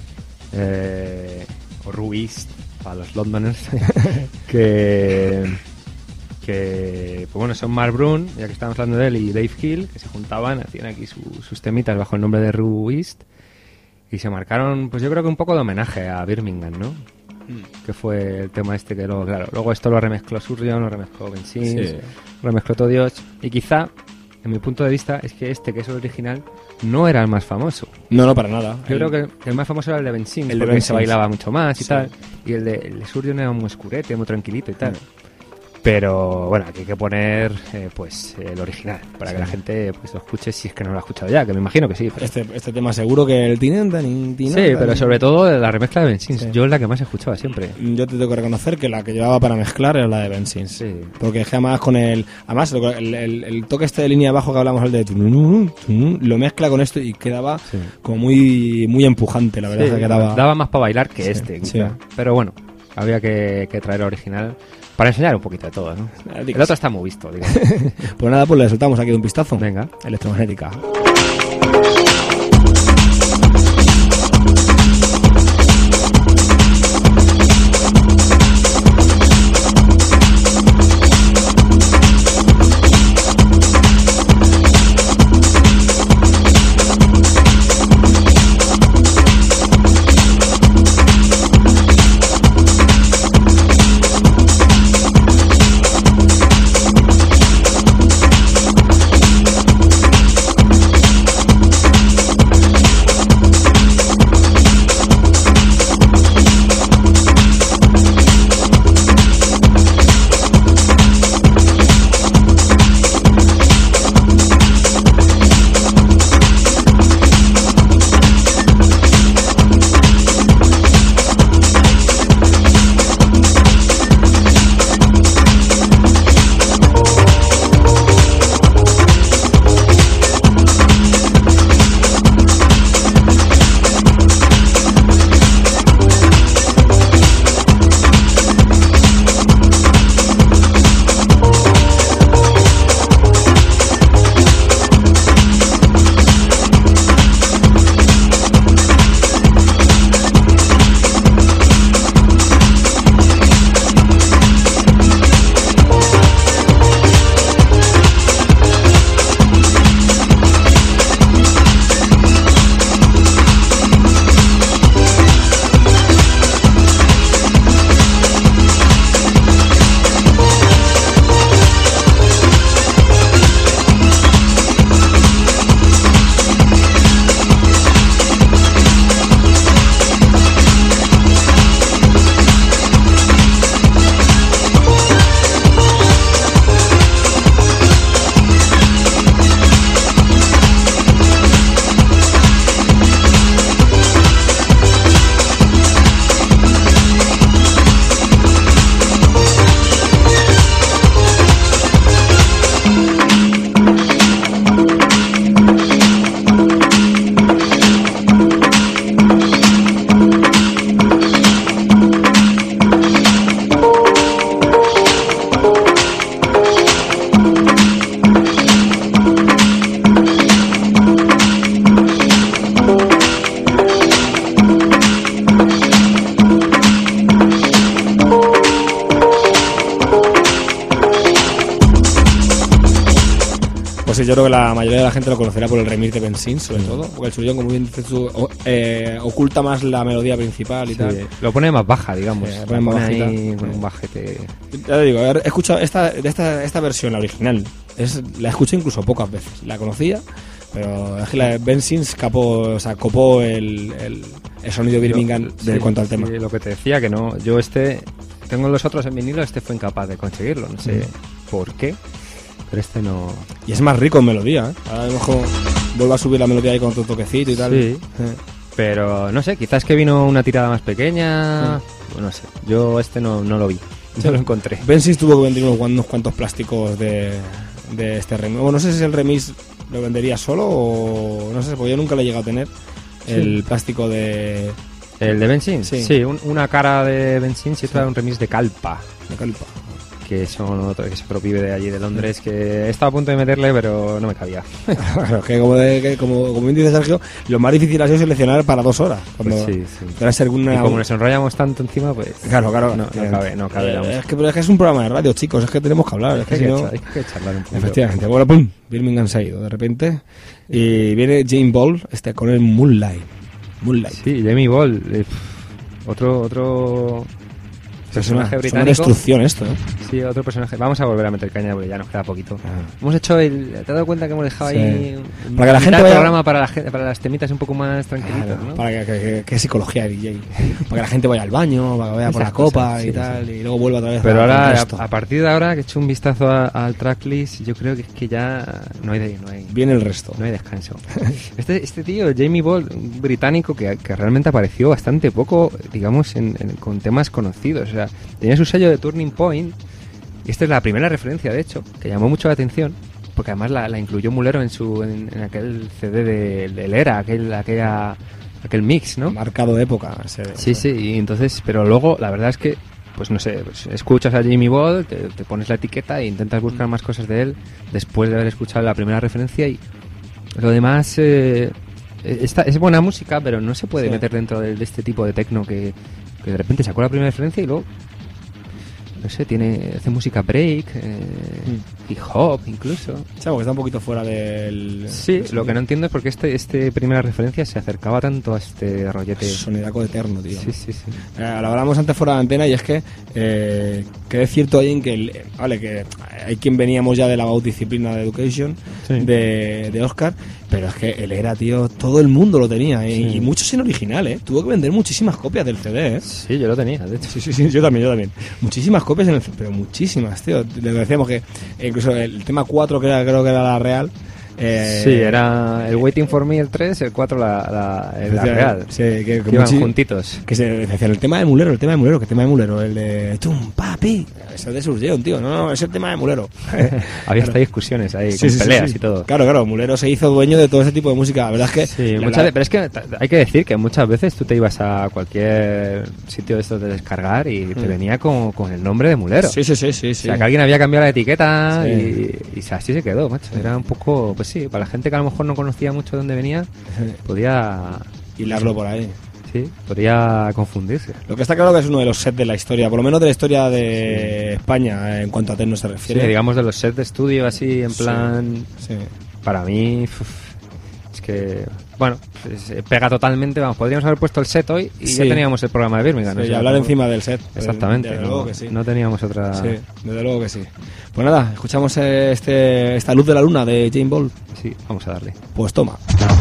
o Ruist para los Londoners que pues bueno, son Mark Brown, ya que estamos hablando de él, y Dave Hill, que se juntaban, hacían aquí sus temitas bajo el nombre de Ruist, Y se marcaron, pues yo creo que un poco de homenaje a Birmingham, ¿no? Que fue el tema este que luego, claro, luego esto lo remezcló Surgeon, lo remezcló Ben Sims, lo remezcló todo Dios. Y quizá, en mi punto de vista, es que este, que es el original, no era el más famoso. No, para nada. Yo creo que el más famoso era el de Ben Sims, porque se bailaba mucho más y tal. Y el de Surgeon era muy oscurete, muy tranquilito y tal. Pero bueno, aquí hay que poner pues el original para que la gente pues lo escuche, si es que no lo ha escuchado ya, que me imagino que sí. Pero... Este tema seguro que el sí, pero sobre todo la remezcla de Ben Sims, yo es la que más he escuchado siempre. Yo te tengo que reconocer que la que llevaba para mezclar era la de Ben Sims, porque es que además con el toque este de línea abajo que hablamos, el de lo mezcla con esto y quedaba como muy empujante, la verdad, que quedaba... daba más para bailar que este, quizá. Pero bueno, había que traer el original para enseñar un poquito de todo, ¿no? El otro está muy visto, digo. Pues nada, pues le soltamos aquí de un vistazo. Venga. Electromagnética. Pues sí, yo creo que la mayoría de la gente lo conocerá por el remix de Ben Sims, sobre todo, porque el Surgeon, como bien dices tú, oculta más la melodía principal y tal. Lo pone más baja, digamos. Lo pone más bajita, ahí con un bajete. Ya te digo, he escuchado esta versión, la original, la escuché incluso pocas veces. La conocía, pero es que la de Ben Sims copó el sonido Birmingham en cuanto al tema. Sí, lo que te decía, que no, yo tengo los otros en vinilo, fue incapaz de conseguirlo, no sé por qué. Pero este no... Y es más rico en melodía, ¿eh? Ahora a lo mejor vuelve a subir la melodía ahí con otro toquecito y tal. Sí, pero no sé, quizás que vino una tirada más pequeña... No sé, yo no lo vi, no lo encontré. Ben Sims tuvo que vender unos cuantos plásticos de este remix. Bueno, no sé si el remix lo vendería solo o... No sé, porque yo nunca lo he llegado a tener. El plástico de... ¿El de Ben Sims? Sí, una cara de Ben Sims y otra un remix de Calpa. De Calpa. Que son otro que se propibe de allí de Londres, que he estado a punto de meterle, pero no me cabía. Claro, que como bien dice Sergio, lo más difícil ha sido seleccionar para 2 horas. Cuando pues sí. Y como nos enrollamos tanto encima, pues... Claro. No cabe. Es que es un programa de radio, chicos, es que tenemos que hablar. Hay que charlar un poco. Efectivamente. Bueno, pum, Birmingham se ha ido de repente. Y viene Jane Ball con el Moonlight. Moonlight. Sí, Jamie Ball, otro personaje británico. Es una destrucción esto, ¿eh? Sí, otro personaje. Vamos a volver a meter caña porque ya nos queda poquito. Hemos hecho ¿te has dado cuenta que hemos dejado ahí para que la gente vaya... programa para las temitas un poco más tranquilitas, ¿no? Para que psicología de DJ. Para que la gente vaya al baño, para que vaya por la copa y tal, y luego vuelva otra vez. Pero ahora, a partir de ahora que he hecho un vistazo al tracklist, yo creo que es que ya no hay viene el resto. No hay descanso. Este tío, Jamie Ball, un británico que realmente apareció bastante poco, digamos, con temas conocidos. O sea, tenía su sello de Turning Point. Y esta es la primera referencia, de hecho, que llamó mucho la atención, porque además la incluyó Mulero en aquel CD del Era, aquel mix, ¿no? Marcado de época. Sí, y entonces, pero luego, la verdad es que, pues no sé, pues escuchas a Jamie Ball, te pones la etiqueta e intentas buscar más cosas de él después de haber escuchado la primera referencia, y lo demás es buena música, pero no se puede meter dentro de este tipo de techno que de repente sacó la primera referencia y luego, no sé, hace música break, hip hop incluso. Sí, porque está un poquito fuera del... Sí, lo que no entiendo es por qué este primera referencia se acercaba tanto a este rollete. Sonidaco eterno, tío. Sí. Lo hablábamos antes fuera de antena, y es que es cierto ahí en que que hay quien veníamos ya de la bautidisciplina de Education, de Oscar, pero es que él era, tío, todo el mundo lo tenía, y muchos en original, tuvo que vender muchísimas copias del CD, Sí, yo lo tenía, de hecho. Sí, yo también. Muchísimas copias en el CD, pero muchísimas, tío. Le decíamos que incluso el tema 4, creo que era la real. Sí, era el Waiting for Me el 3, el 4 la real. Sí, que iban juntitos. Que se decían el tema de Mulero, el tema de Mulero, el de Tum Papi. Ese es de Surgeon, tío. No, es el tema de Mulero. Había hasta discusiones ahí, con peleas y todo. Claro, Mulero se hizo dueño de todo ese tipo de música. La verdad es que... pero es que hay que decir que muchas veces tú te ibas a cualquier sitio de estos de descargar y te venía con el nombre de Mulero. Sí. O sea, que alguien había cambiado la etiqueta y así se quedó, macho. Era un poco... Pues sí, para la gente que a lo mejor no conocía mucho de dónde venía, podía hilarlo por ahí. Sí, podría confundirse. Lo que está claro que es uno de los sets de la historia, por lo menos de la historia de España, en cuanto a techno se refiere. Sí, digamos de los sets de estudio, así, en plan... Sí. Para mí, es que... Bueno, pega totalmente, vamos, podríamos haber puesto el set hoy y ya teníamos el programa de Birmingham. Sí, y hablar encima del set. Exactamente. Desde luego que sí. No teníamos otra... Sí, desde luego que sí. Pues nada, escuchamos esta Luz de la Luna de Jamie Ball. Sí, vamos a darle. Pues toma.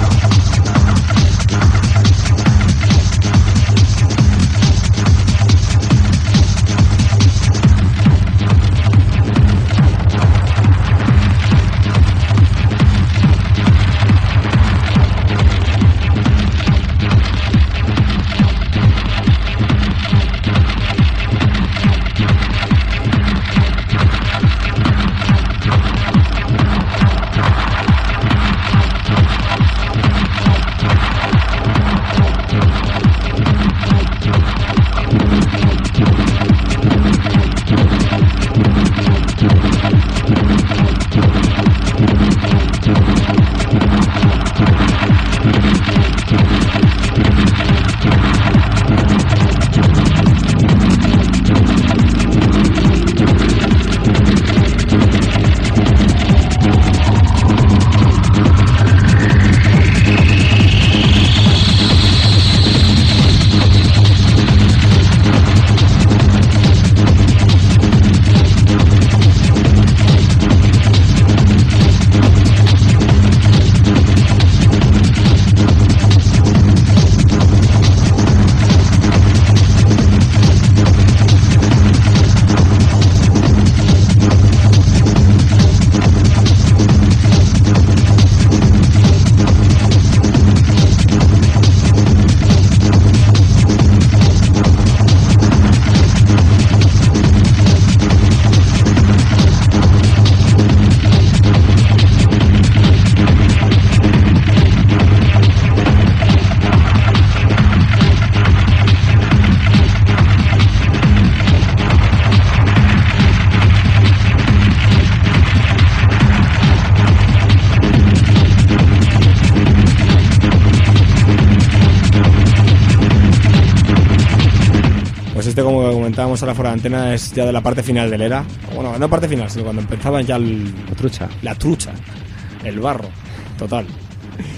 Como comentábamos ahora fuera de antena, es ya de la parte final del Era. Bueno, no parte final, sino cuando empezaba ya la trucha, el barro, total.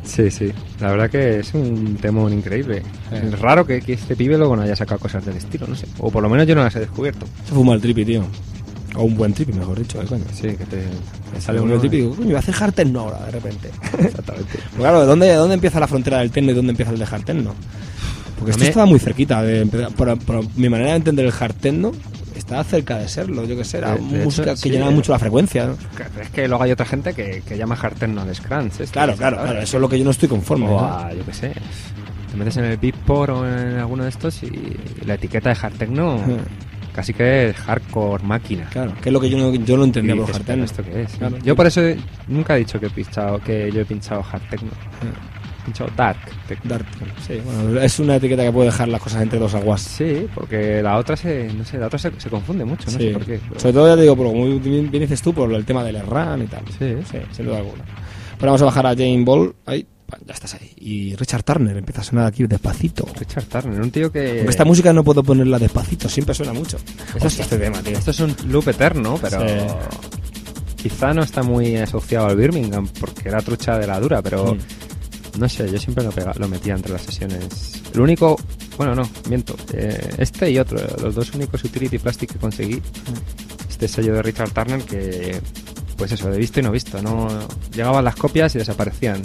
Sí, la verdad que es un temón increíble. Es raro que este pibe luego no haya sacado cosas del estilo, no sé. O por lo menos yo no las he descubierto. Se fuma el tripi, tío. O un buen tripi, mejor dicho, coño. Sí, que te sale un tripi y digo, coño, voy a hacer hard techno ahora, de repente. Exactamente. Pues claro, ¿dónde empieza la frontera del techno y dónde empieza el de hard techno? Porque esto estaba muy cerquita de empezar. Por mi manera de entender el hard techno, estaba cerca de serlo, yo que sé, era música que llenaba mucho la frecuencia, ¿no? Es que luego hay otra gente que llama hard techno de scrunch. Claro, eso es lo que yo no estoy conforme. O yo que sé, te metes en el Beatport o en alguno de estos y la etiqueta de hard techno casi que es hardcore máquina. Claro, que es lo que yo no entendía por hard techno. ¿Esto qué es? Claro. Yo por eso nunca he dicho que yo he pinchado hard techno. He pinchado dark techno. Sí, bueno, es una etiqueta que puede dejar las cosas entre dos aguas. Sí, porque la otra se confunde mucho, no sé por qué. Pero... Sobre todo, ya te digo, como bien dices tú, por el tema del RAN y tal. Sí, sin duda alguna. Pero vamos a bajar a Jane Ball. Ahí, ya estás ahí. Y Richard Turner empieza a sonar aquí despacito. Richard Turner, un tío que... Porque esta música no puedo ponerla despacito, siempre suena mucho. Este tema, tío. Esto es un loop eterno, pero... Sí. Quizá no está muy asociado al Birmingham, porque era trucha de la dura, pero... No sé, yo siempre lo metía entre las sesiones. El único... Bueno, no, miento. Este y otro, los dos únicos Utility Plastic que conseguí. Este sello de Richard Turner que... Pues eso, de visto y no visto. No llegaban las copias y desaparecían.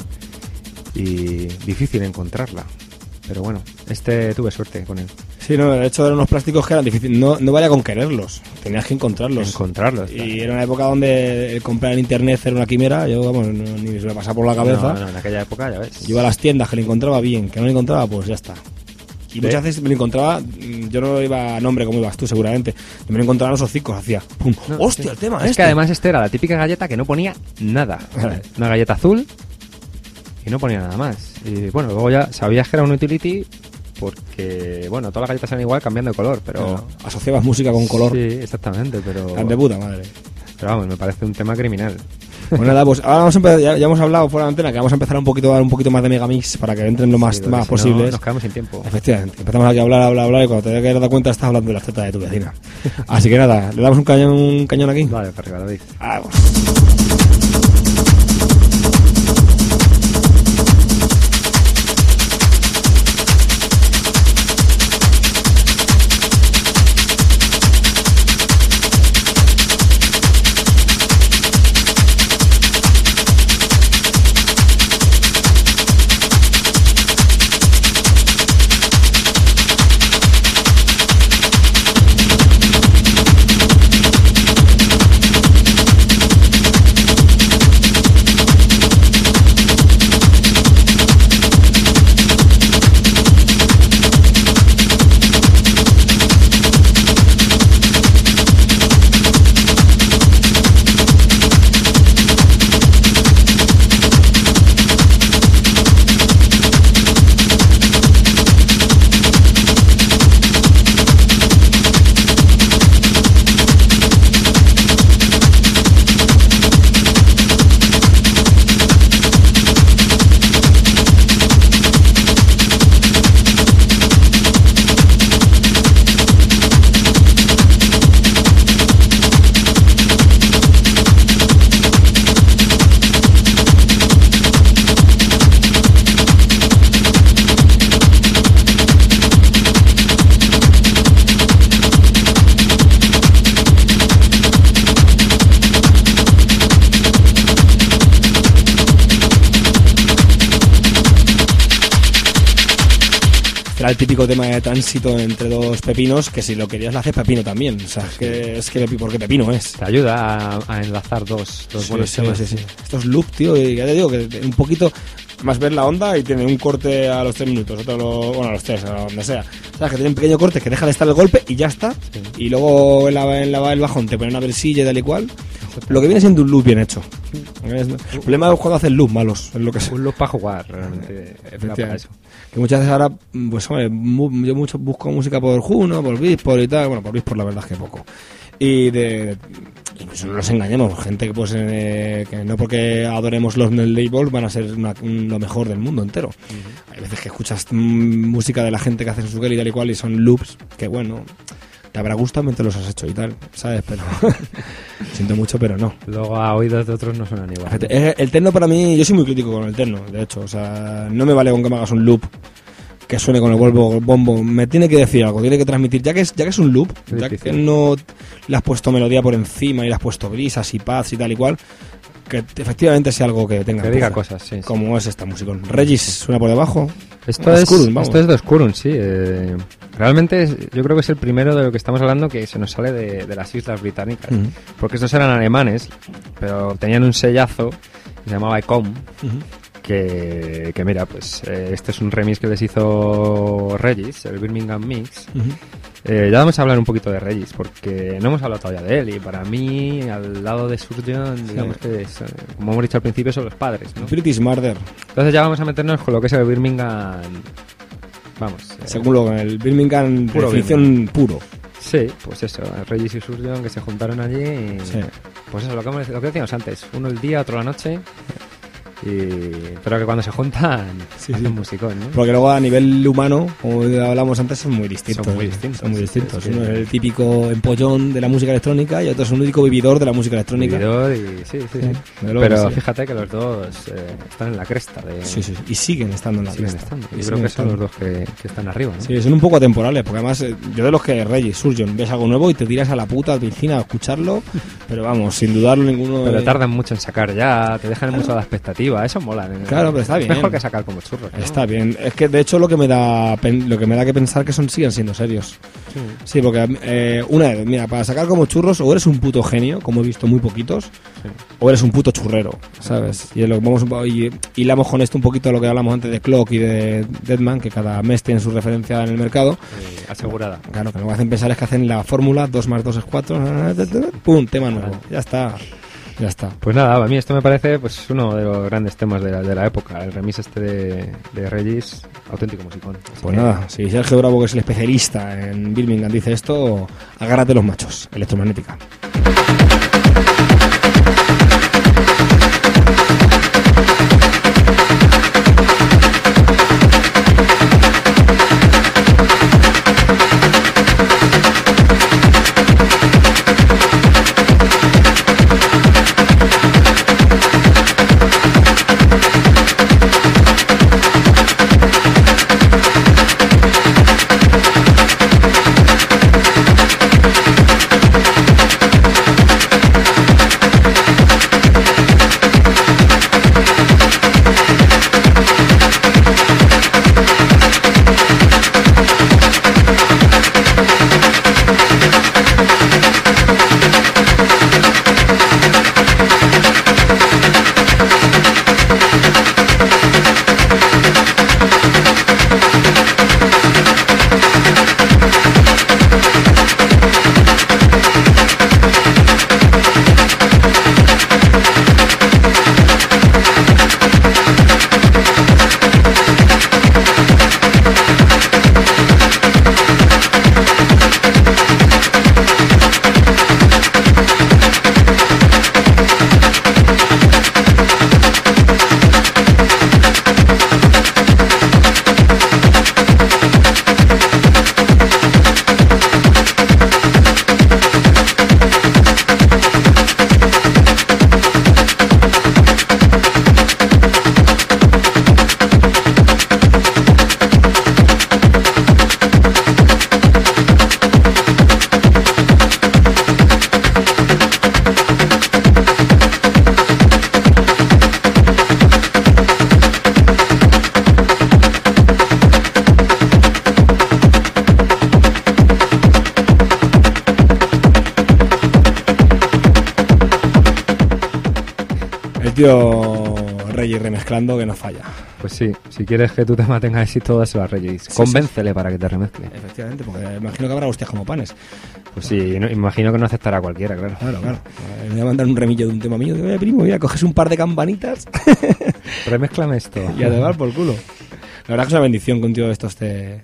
Y difícil encontrarla. Pero bueno, tuve suerte con él. Sí, no, de hecho eran unos plásticos que eran difíciles. No valía con quererlos, tenías que encontrarlos. Y era una época donde comprar en internet era una quimera. Yo, vamos, ni se me pasaba por la cabeza. No, en aquella época, ya ves. Yo iba a las tiendas, que lo encontraba bien, que no lo encontraba, pues ya está. Y muchas veces me lo encontraba, yo no iba a nombre como ibas tú seguramente, yo me lo encontraba en los hocicos, hacía pum, ¡hostia, el tema! Es que además era la típica galleta que no ponía nada. Una galleta azul y no ponía nada más. Y bueno, luego ya sabías que era un utility porque, bueno, todas las galletas eran igual cambiando de color, pero... asociabas música con color. Sí, exactamente, pero... Tan de puta madre. Pero vamos, me parece un tema criminal. Pues nada, pues ahora vamos a empezar, ya hemos hablado fuera de antena que vamos a empezar a dar un poquito más de megamix para que entren lo más posible. No, nos quedamos sin tiempo. Efectivamente, empezamos aquí a hablar y cuando te hayas dado cuenta estás hablando de las tetas de tu vecina. Así que nada, le damos un cañón aquí. Vale, para arriba, David. Vamos. El típico tema de tránsito entre dos pepinos, que si lo querías lo haces pepino también. O sea, es que porque pepino es. Te ayuda a enlazar dos buenos temas. Sí. Esto es loop, tío, y ya te digo que un poquito más ver la onda y tiene un corte a los 3 minutos, otro a los 3, a donde sea. O sea, que tiene un pequeño corte que deja de estar el golpe y ya está. Sí. Y luego el bajón te pone una versilla y tal y cual. Lo que viene siendo un loop bien hecho. El problema es cuando hacen loop malos, es lo que es. Un loop para jugar, realmente. Efectivamente. Que muchas veces ahora, pues hombre, yo mucho busco música por Juno, por Beatport y tal. Bueno, por Beatport la verdad es que poco. Y incluso no nos engañemos, gente que pues que no porque adoremos los labels van a ser lo mejor del mundo entero. Hay veces que escuchas música de la gente que hace su y tal y cual y son loops que bueno, te habrá gustado mientras los has hecho y tal, ¿sabes? Pero siento mucho, pero no. Luego a oídos de otros no suenan igual. El techno para mí, yo soy muy crítico con el techno, de hecho, o sea, no me vale con que me hagas un loop que suene con el bombo, me tiene que decir algo, tiene que transmitir, ya que es un loop, ya que no le has puesto melodía por encima y le has puesto brisas y pads y tal y cual, que efectivamente sea algo que tenga que diga cosas, sí, como es esta música. Regis suena por debajo. Esto es de Oscurum, sí. Realmente yo creo que es el primero de lo que estamos hablando que se nos sale de las Islas Británicas, porque estos eran alemanes, pero tenían un sellazo que se llamaba Ecom. Que mira, pues este es un remix que les hizo Regis, el Birmingham Mix. Ya vamos a hablar un poquito de Regis, porque no hemos hablado todavía de él, y para mí, al lado de Surgeon, digamos que es, como hemos dicho al principio, son los padres, ¿no? British Murder. Entonces ya vamos a meternos con lo que es el Birmingham, según lo que el Birmingham, puro definición puro. Sí, pues eso, Regis y Surgeon que se juntaron allí y, pues eso, lo que decíamos antes, uno el día, otro la noche. Pero que cuando se juntan hacen musicón, ¿no? Porque luego a nivel humano, como hablamos antes, son muy distintos. Son muy distintos. Sí. Uno es el típico empollón de la música electrónica y otro es un único vividor de la música electrónica. Sí. Pero fíjate que los dos están en la cresta de... Sí. Y siguen estando en la cresta. Yo creo que son los dos que están arriba, ¿no? Sí, son un poco atemporales, porque además yo de los que Regis, Surgeon, ves algo nuevo y te tiras a la puta a la piscina a escucharlo, pero vamos, sin dudarlo ninguno. Pero tardan mucho en sacar ya, te dejan mucho a la expectativa. Eso mola. Claro, pero está bien. Mejor que sacar como churros, ¿no? Está bien. Es que de hecho lo que me da que pensar que siguen siendo serios. Sí, porque una vez, mira, para sacar como churros o eres un puto genio, como he visto muy poquitos, o eres un puto churrero, ¿sabes? Y hilamos con esto un poquito lo que hablamos antes de Clock y de Deadman, que cada mes tienen su referencia en el mercado. Asegurada. Claro, que lo que hacen pensar es que hacen la fórmula 2 más 2 es 4, pum, tema nuevo. Ya está. Pues nada, a mí esto me parece pues uno de los grandes temas de la época, el remix de Regis, auténtico musicón. Pues nada, si Sergio Bravo, que es el especialista en Birmingham, dice esto, agárrate los machos, Electromagnética. Tío Regis remezclando que no falla. Pues sí, si quieres que tu tema tenga éxito, dáselo a Regis. Convéncele para que te remezcle. Efectivamente, porque imagino que habrá hostias como panes. Pues sí, imagino que no aceptará cualquiera, claro. Claro. Me voy a mandar un remillo de un tema mío. Digo, primo, mira, coges un par de campanitas. Remezclame esto. Y a tomar por culo. La verdad que es una bendición que un tío de estos te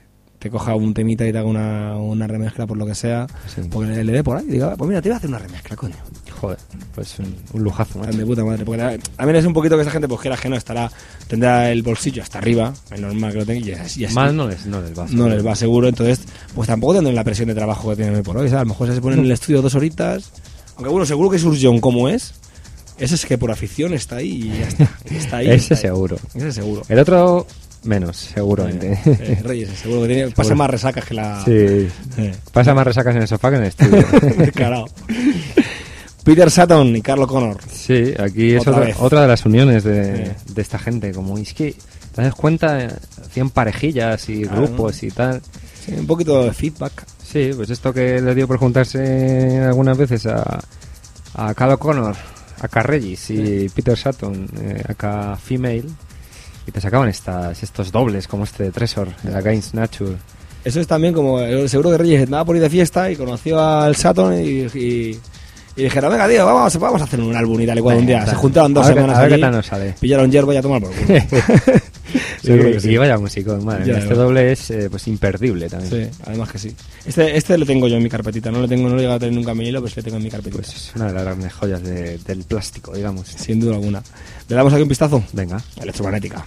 te coja un temita y te haga una remezcla por lo que sea, porque le dé por ahí y diga, pues mira, te iba a hacer una remezcla, coño. Joder, pues un lujazo, macho. De puta madre, porque también es un poquito que esa gente, pues que era ajeno, tendrá el bolsillo hasta arriba, es normal que lo tenga, y así. Más no les va. No les va seguro, entonces, pues tampoco tendrán la presión de trabajo que tienen hoy por hoy, ¿sabes? A lo mejor se ponen en el estudio 2 horitas, aunque bueno, seguro que Surgeon como es, ese es que por afición está ahí y ya está. Está ahí, ese está seguro. Ahí. Ese seguro. El otro, menos, seguramente. Reyes, seguro que pasa más resacas que la... Sí, pasa más resacas en el sofá que en el estudio. Carajo. Peter Sutton y Carl Connor. Sí, aquí es otra de las uniones de esta gente. Como es que, ¿te das cuenta? Hacían parejillas y grupos y tal. Sí, un poquito de feedback. Sí, pues esto que les dio por juntarse algunas veces a Carl Connor, a K. Regis y Peter Sutton, acá Female, y te sacaban estos dobles como este de Treasure, el Against Nature. Eso es también como, seguro que Reyes andaba por ir de fiesta y conoció al Sutton y dijeron, venga, tío, vamos a hacer un álbum y tal y cual. Un día se juntaron 2 semanas a ver allí, qué tal nos sale. Pillaron hierba y a tomar por culo. Sí, vaya músico, madre. Este doble es pues imperdible también. Sí, además que sí. Este lo tengo yo en mi carpetita, no lo he llegado a tener nunca en mi hilo, pero le tengo en mi carpetita. Pues es una de las grandes joyas del plástico, digamos. Sin duda alguna. ¿Le damos aquí un vistazo? Venga. Electromagnética.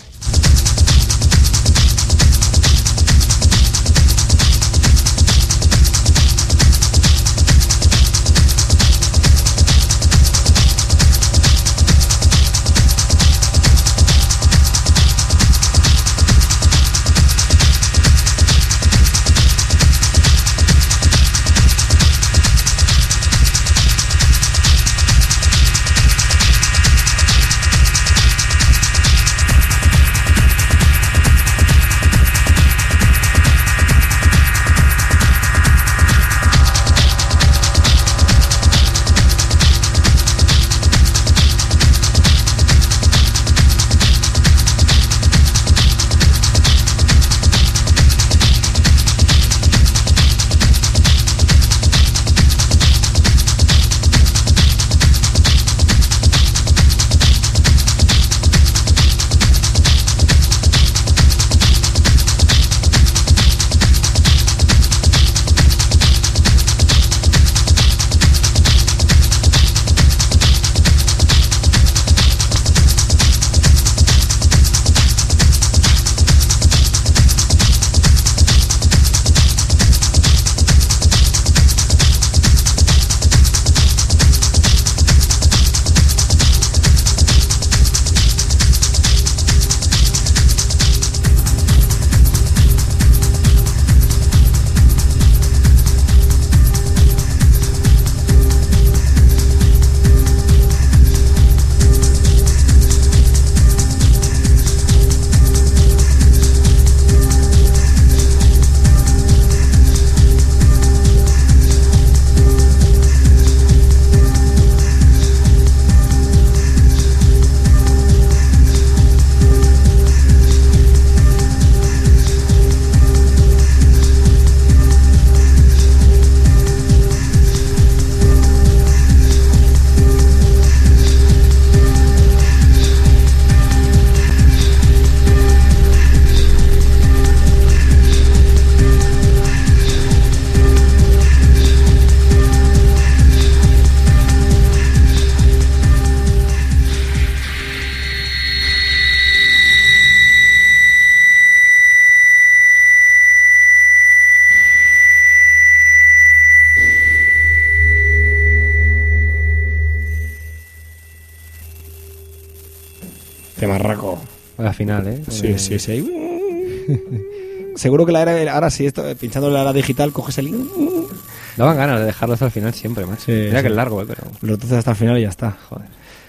Marraco. A la final, ¿eh? Sí. Seguro que la era ahora sí, pinchando la era digital, coges el link. Daban ganas de dejarlo hasta el final siempre, macho. Mira que es largo, pero... Lo entonces hasta el final y ya está. Joder.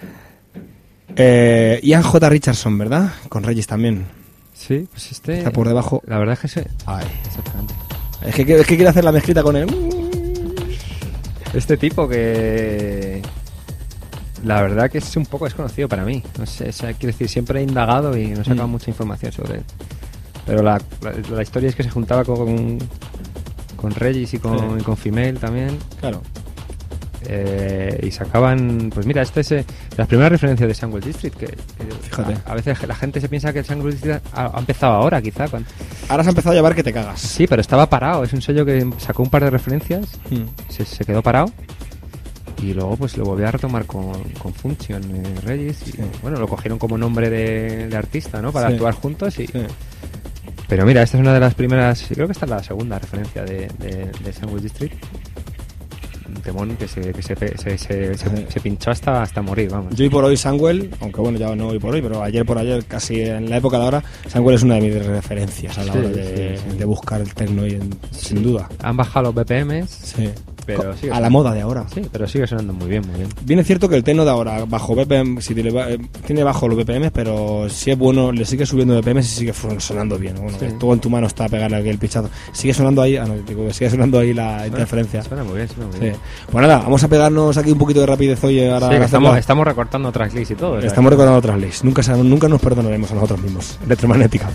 Ian J. Richardson, ¿verdad? Con Regis también. Sí, pues este... Está por debajo. La verdad es que sí. Ay. Exactamente. Es que quiere hacer la mezclita con él. Este tipo que... La verdad que es un poco desconocido para mí. No sé, quiero decir, siempre he indagado y no he sacado mucha información sobre él. Pero la historia es que se juntaba con Regis y con Female también. Claro. y sacaban, pues mira, este es las primeras referencias de Sandwell District, que fíjate, a veces la gente se piensa que el Sandwell District ha empezado ahora, quizá. Ahora se ha empezado a llevar que te cagas. Sí, pero estaba parado, es un sello que sacó un par de referencias, se quedó parado. Y luego pues lo volví a retomar con Function, Regis, y bueno, lo cogieron como nombre de artista, ¿no? Para actuar juntos y... Pero mira, esta es una de las primeras, creo que esta es la segunda referencia de Sandwich District. Un temón que se pinchó hasta morir, vamos. Yo hoy por hoy Sandwell, aunque bueno, ya no hoy por hoy, pero ayer por ayer, casi en la época de ahora, Sandwell es una de mis referencias a la hora de buscar el techno sin duda. Han bajado los BPMs. Pero a la moda de ahora. Sí, pero sigue sonando muy bien, muy bien. Bien es cierto que el techno de ahora, bajo BPM, tiene bajo los BPM, pero si es bueno, le sigue subiendo BPM y sigue sonando bien. Bueno, todo en tu mano está pegarle aquí el pichazo. Sigue sonando ahí, sigue sonando ahí la interferencia. Suena muy bien, suena muy bien. Pues nada, vamos a pegarnos aquí un poquito de rapidez hoy. Ahora estamos recortando tracklist y todo. Estamos recortando tracklist. Nunca nos perdonaremos a nosotros mismos. Electromagnética.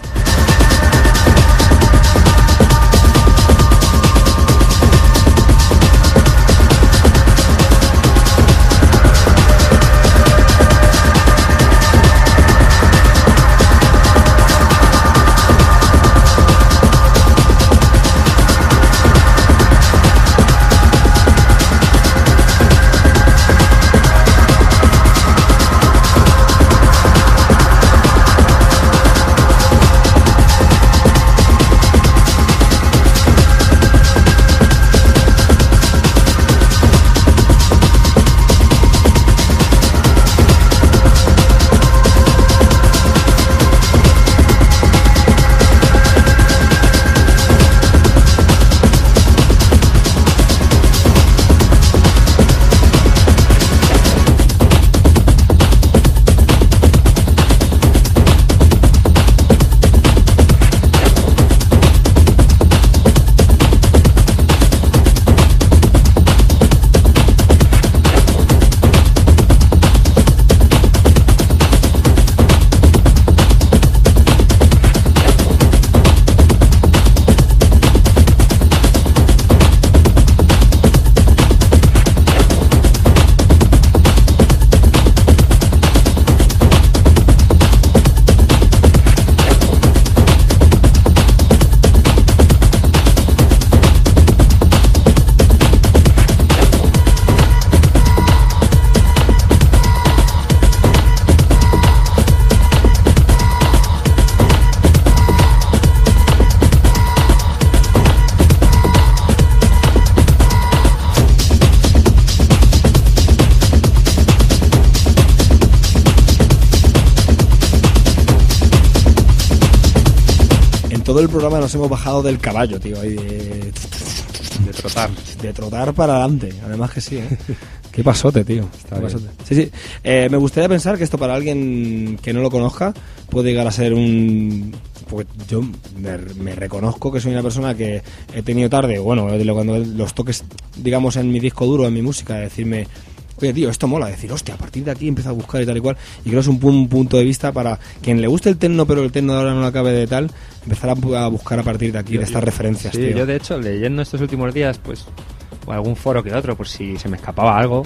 todo el programa nos hemos bajado del caballo, tío, ahí de trotar. De trotar para adelante, además que sí, ¿eh? Qué pasote, tío. Qué pasote. Sí. Me gustaría pensar que esto para alguien que no lo conozca puede llegar a ser un... Porque yo me reconozco que soy una persona que he tenido tarde, bueno, cuando los toques, digamos, en mi disco duro, en mi música, de decirme... Oye, tío, esto mola, decir, hostia, a partir de aquí empieza a buscar y tal y cual. Y creo que es un punto de vista para quien le guste el techno, pero el techno de ahora no lo acabe de tal, empezar a buscar a partir de aquí, de estas referencias, sí, tío. Yo, de hecho, leyendo estos últimos días, pues, o algún foro que otro, por si se me escapaba algo,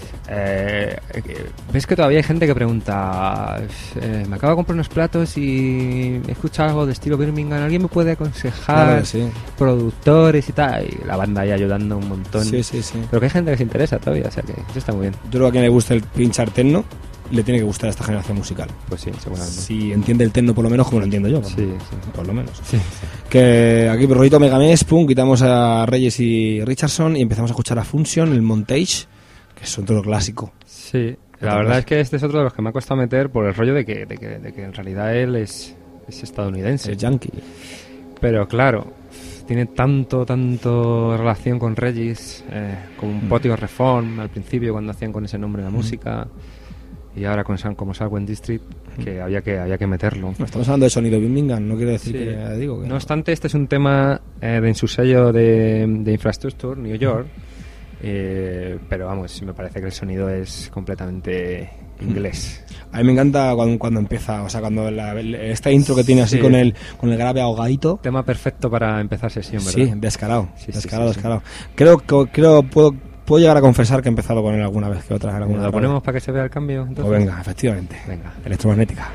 ves que todavía hay gente que pregunta, me acabo de comprar unos platos y he escuchado algo de estilo Birmingham, ¿alguien me puede aconsejar? Claro, sí. Productores y tal, y la banda ahí ayudando un montón. Sí. Pero que hay gente que se interesa todavía, o sea que eso está muy bien. Yo creo que a quien le gusta el pinchar techno le tiene que gustar esta generación musical. Pues sí, seguramente. Si entiende el techno por lo menos como lo entiendo yo. Sí. Por lo menos. Sí. Que aquí por rollito Megamess, pum, quitamos a Reyes y Richardson y empezamos a escuchar a Function, el Montage, que es otro clásico. Sí, la verdad es que este es otro de los que me ha costado meter por el rollo de que en realidad él es estadounidense. Es yankee. Pero claro, tiene tanto relación con Regis, con un Potio Reform al principio cuando hacían con ese nombre la música, y ahora con como Sandwell District, que había que meterlo. No, estamos hablando de sonido Birmingham, no quiere decir que digo que no obstante, este es un tema en su sello de Infrastructure, New York, pero vamos, me parece que el sonido es completamente inglés. A mí me encanta cuando empieza, o sea, cuando esta intro que tiene así con el grave ahogadito. Tema perfecto para empezar sesión, ¿verdad? Sí, descarado. Creo puedo puedo llegar a confesar que he empezado con él alguna vez que otra. ¿Lo ponemos para que se vea el cambio? Entonces? Pues venga, efectivamente. Venga. Electromagnética.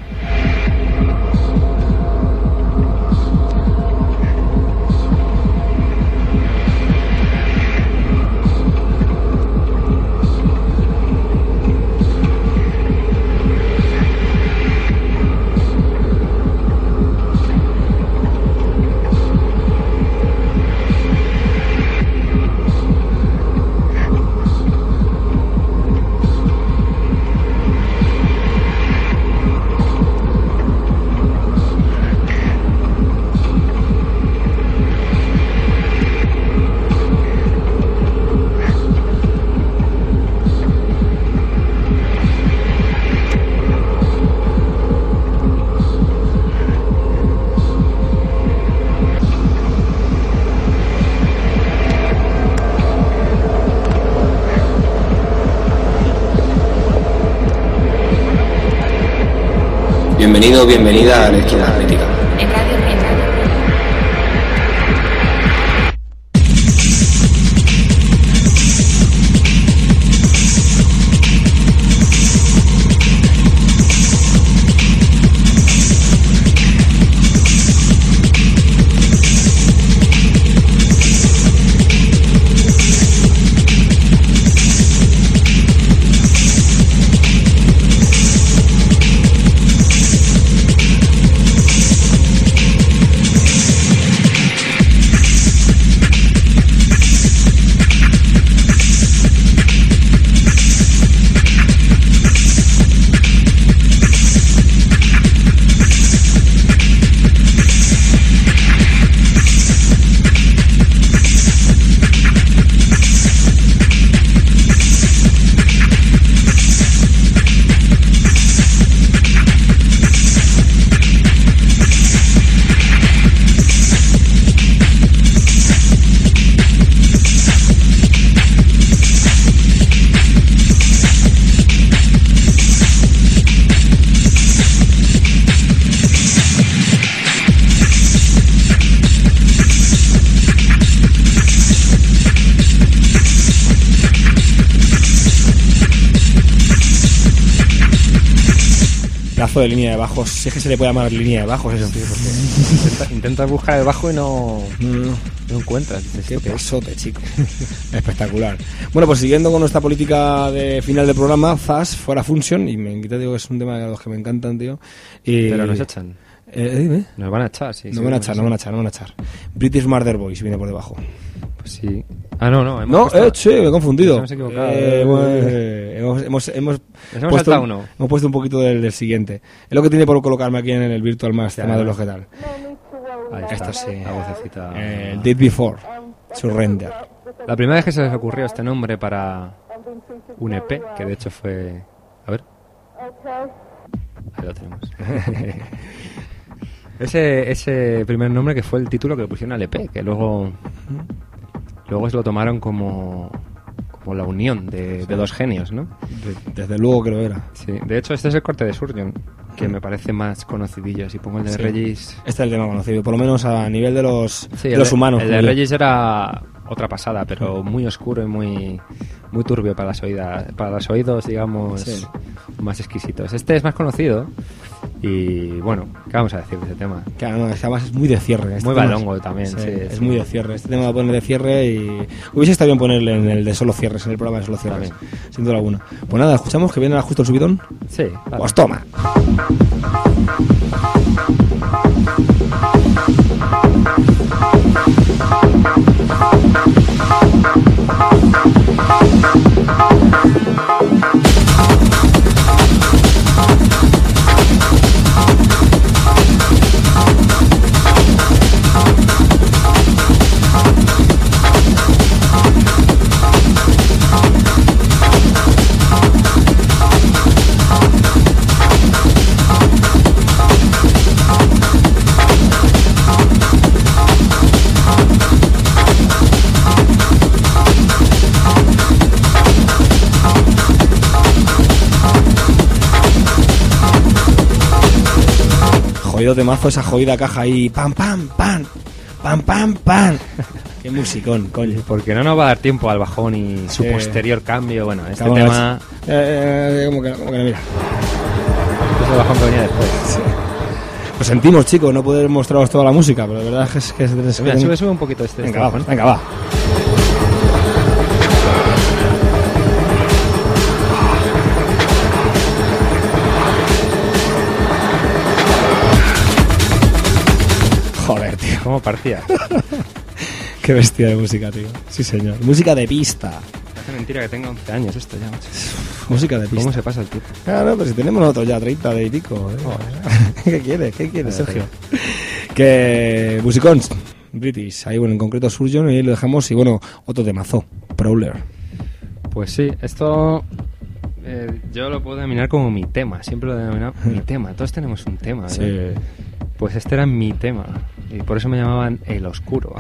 Bienvenido, bienvenida a Electromagnética. De línea de bajos, si es que se le puede llamar línea de bajos eso, tío, porque intentas buscar el bajo y no encuentras. Qué pasote, chico. Espectacular. Bueno, pues siguiendo con nuestra política de final del programa, Zas, fuera Function, y me quita, digo, es un tema de los que me encantan, tío. Pero nos echan. Dime. Nos van a echar, sí. No van a echar. British Murder Boys viene por debajo. Pues sí. Ah, no. Sí, me he confundido. Hemos equivocado. Hemos puesto uno. Hemos puesto un poquito del siguiente. Es lo que tiene por colocarme aquí en el Virtual Mass, tema de los que tal. Ahí está, sí. La vocecita. Did Before, Surrender. La primera vez que se les ocurrió este nombre para un EP, que de hecho fue... A ver. Ahí lo tenemos. Ese primer nombre que fue el título que le pusieron al EP, que luego se lo tomaron como la unión de dos genios, ¿no? Desde luego que lo era. Sí, de hecho este es el corte de Surgeon, que me parece más conocidillo. Si pongo el de Regis... Este es el tema conocido, por lo menos a nivel de los humanos. El de Regis era otra pasada, pero muy oscuro y muy turbio para los oídos, digamos, más exquisitos. Este es más conocido y, bueno, ¿qué vamos a decir de ese tema? Claro, no, además es muy de cierre. Muy balongo también, sí. Es muy de cierre. Este tema lo poner de cierre y hubiese estado bien ponerle en el de solo cierres, en el programa de solo cierres, sin duda alguna. Pues nada, escuchamos que viene justo el subidón. Sí. Vale. Pues toma. Jodido temazo, esa jodida caja ahí, pam, pam, pam, pam, pam, pam. Qué musicón, coño. Porque no nos va a dar tiempo al bajón y su posterior cambio. Bueno, este tema... como que no, mira. Es el bajón que venía después. Sí. Lo sentimos, chicos, no poder mostraros toda la música, pero de verdad es que... Mira, sube un poquito Venga, va. Joder, tío. ¿Cómo partía? Qué bestia de música, tío. Sí, señor. Música de pista. Hace mentira que tenga 11 años esto ya, macho. Música de pista. ¿Cómo se pasa el tiempo? Claro, pero si tenemos nosotros ya 30 de y pico. ¿Qué quieres, Sergio? Que musicons British, ahí bueno, en concreto Surgeon, y lo dejamos, y bueno, otro temazo, Prowler. Pues sí, esto yo lo puedo denominar como mi tema, siempre lo he denominado mi tema, todos tenemos un tema, ¿verdad? Sí. Pues este era mi tema, y por eso me llamaban El Oscuro.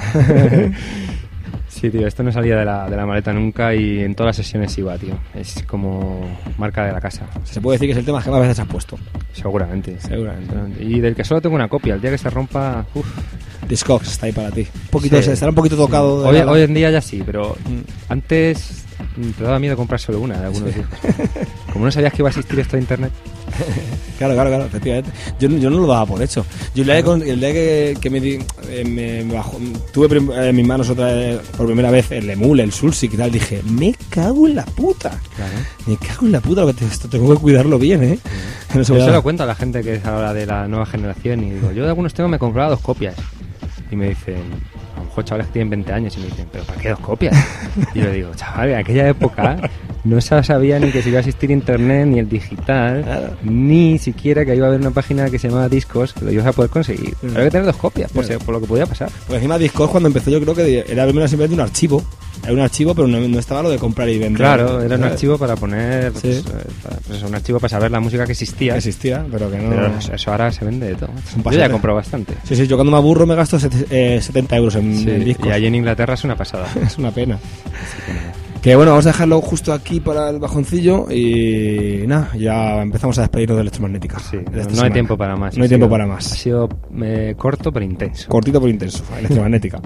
Sí, tío, esto no salía de la maleta nunca y en todas las sesiones iba, tío. Es como marca de la casa. Se puede decir que es el tema que más veces has puesto. Seguramente. Y del que solo tengo una copia, el día que se rompa... Discogs está ahí para ti. Estará un poquito tocado. Hoy en día ya sí, pero antes te daba miedo comprar solo una de algunos discos. Como no sabías que iba a existir esto de internet. Claro, efectivamente. Yo no lo daba por hecho. Yo el día que me bajó, tuve en mis manos otra vez, por primera vez el Emule, el Sulsic y tal, dije, me cago en la puta. Claro. Me cago en la puta, esto tengo que cuidarlo bien, ¿eh? No se lo cuento a la gente que es ahora de la nueva generación y digo, yo de algunos temas me compraba 2 copias. Y me dicen, a lo mejor chavales que tienen 20 años y me dicen, ¿pero para qué 2 copias? Y yo digo, chaval, en aquella época no se sabía ni que se iba a existir internet, ni el digital, claro, ni siquiera que iba a haber una página que se llamaba Discos, que lo ibas a poder conseguir. Pero había que tener 2 copias, por lo que podía pasar. Porque encima Discos cuando empezó yo creo que era primero simplemente un archivo. Era un archivo, pero no estaba lo de comprar y vender. Claro, era un archivo para poner, pues un archivo para saber la música que existía. Pero que no... Pero eso ahora se vende de todo. Yo ya he comprado bastante. Sí, yo cuando me aburro me gasto 70 euros en discos. Y allí en Inglaterra es una pasada. Es una pena. Que bueno, vamos a dejarlo justo aquí para el bajoncillo y nada, ya empezamos a despedirnos de Electromagnética. Sí, no hay tiempo para más. No hay tiempo para más. Ha sido corto pero intenso. Cortito pero intenso, Electromagnética.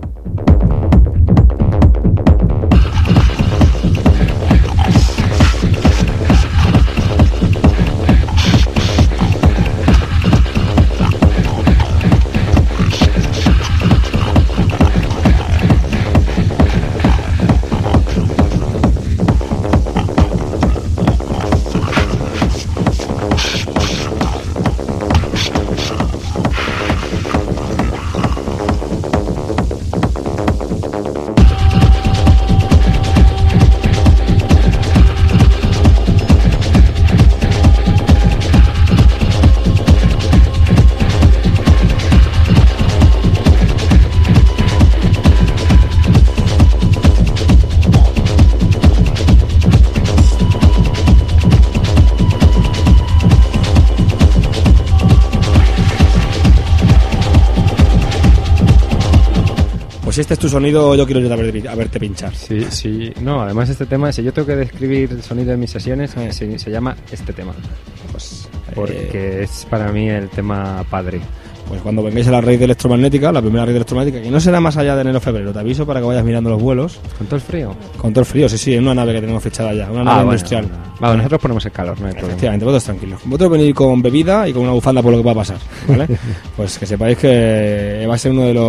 Pues si este es tu sonido, yo quiero ir a verte pinchar. Sí. No, además este tema, si yo tengo que describir el sonido de mis sesiones, se llama este tema. Pues porque es para mí el tema padre. Pues cuando vengáis a la raíz de Electromagnética, la primera raíz de Electromagnética, que no será más allá de enero-febrero, te aviso para que vayas mirando los vuelos. ¿Con todo el frío? Con todo el frío, sí, en una nave que tenemos fichada ya, una nave industrial. Vale, nosotros ponemos el calor, no hay problema. Efectivamente, vosotros tranquilos. Vosotros venid con bebida y con una bufanda por lo que va a pasar, ¿vale? Pues que sepáis que va a ser uno de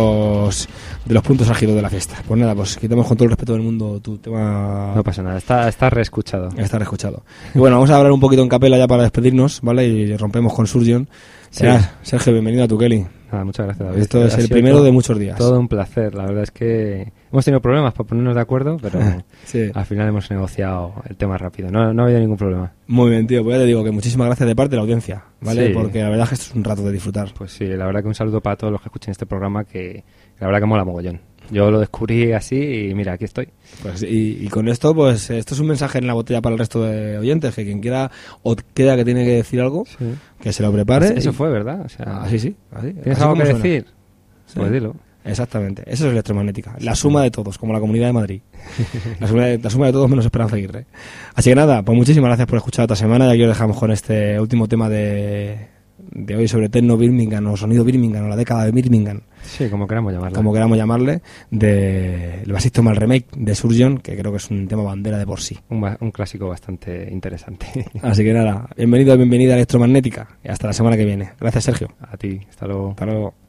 los puntos álgidos de la fiesta. Pues nada, pues quitamos con todo el respeto del mundo tu tema. No pasa nada, está reescuchado. Está reescuchado. Y bueno, vamos a hablar un poquito en capela ya para despedirnos, ¿vale? Y rompemos con Surgeon. Sí. Sergio, bienvenido a tu Kelly. Nada, muchas gracias, David. Esto es el primero de muchos días. Todo un placer, la verdad es que hemos tenido problemas para ponernos de acuerdo, pero sí, al final hemos negociado el tema rápido, no ha habido ningún problema. Muy bien, tío, pues ya te digo que muchísimas gracias de parte de la audiencia, ¿vale? Sí. Porque la verdad es que esto es un rato de disfrutar. Pues sí, la verdad que un saludo para todos los que escuchen este programa, que la verdad que mola mogollón. Yo lo descubrí así y mira, aquí estoy. Pues y con esto, pues esto es un mensaje en la botella para el resto de oyentes, que quien quiera o crea que tiene que decir algo, sí, que se lo prepare. Eso fue, ¿verdad? O sea, así. ¿Tienes algo que decir? Sí. Pues dilo. Exactamente, eso es Electromagnética, la suma de todos, como la Comunidad de Madrid. La suma de todos menos Esperanza Aguirre. Así que nada, pues muchísimas gracias por escuchar otra semana y aquí os dejamos con este último tema de de hoy sobre Techno Birmingham o Sonido Birmingham o la década de Birmingham. Sí, como queramos llamarla. Como queramos llamarle, del Basistom Mal Remake de Surgeon, que creo que es un tema bandera de por sí. Un clásico bastante interesante. Así que nada, bienvenido y bienvenida a Electromagnética y hasta la semana que viene. Gracias, Sergio. A ti, hasta luego. Hasta luego.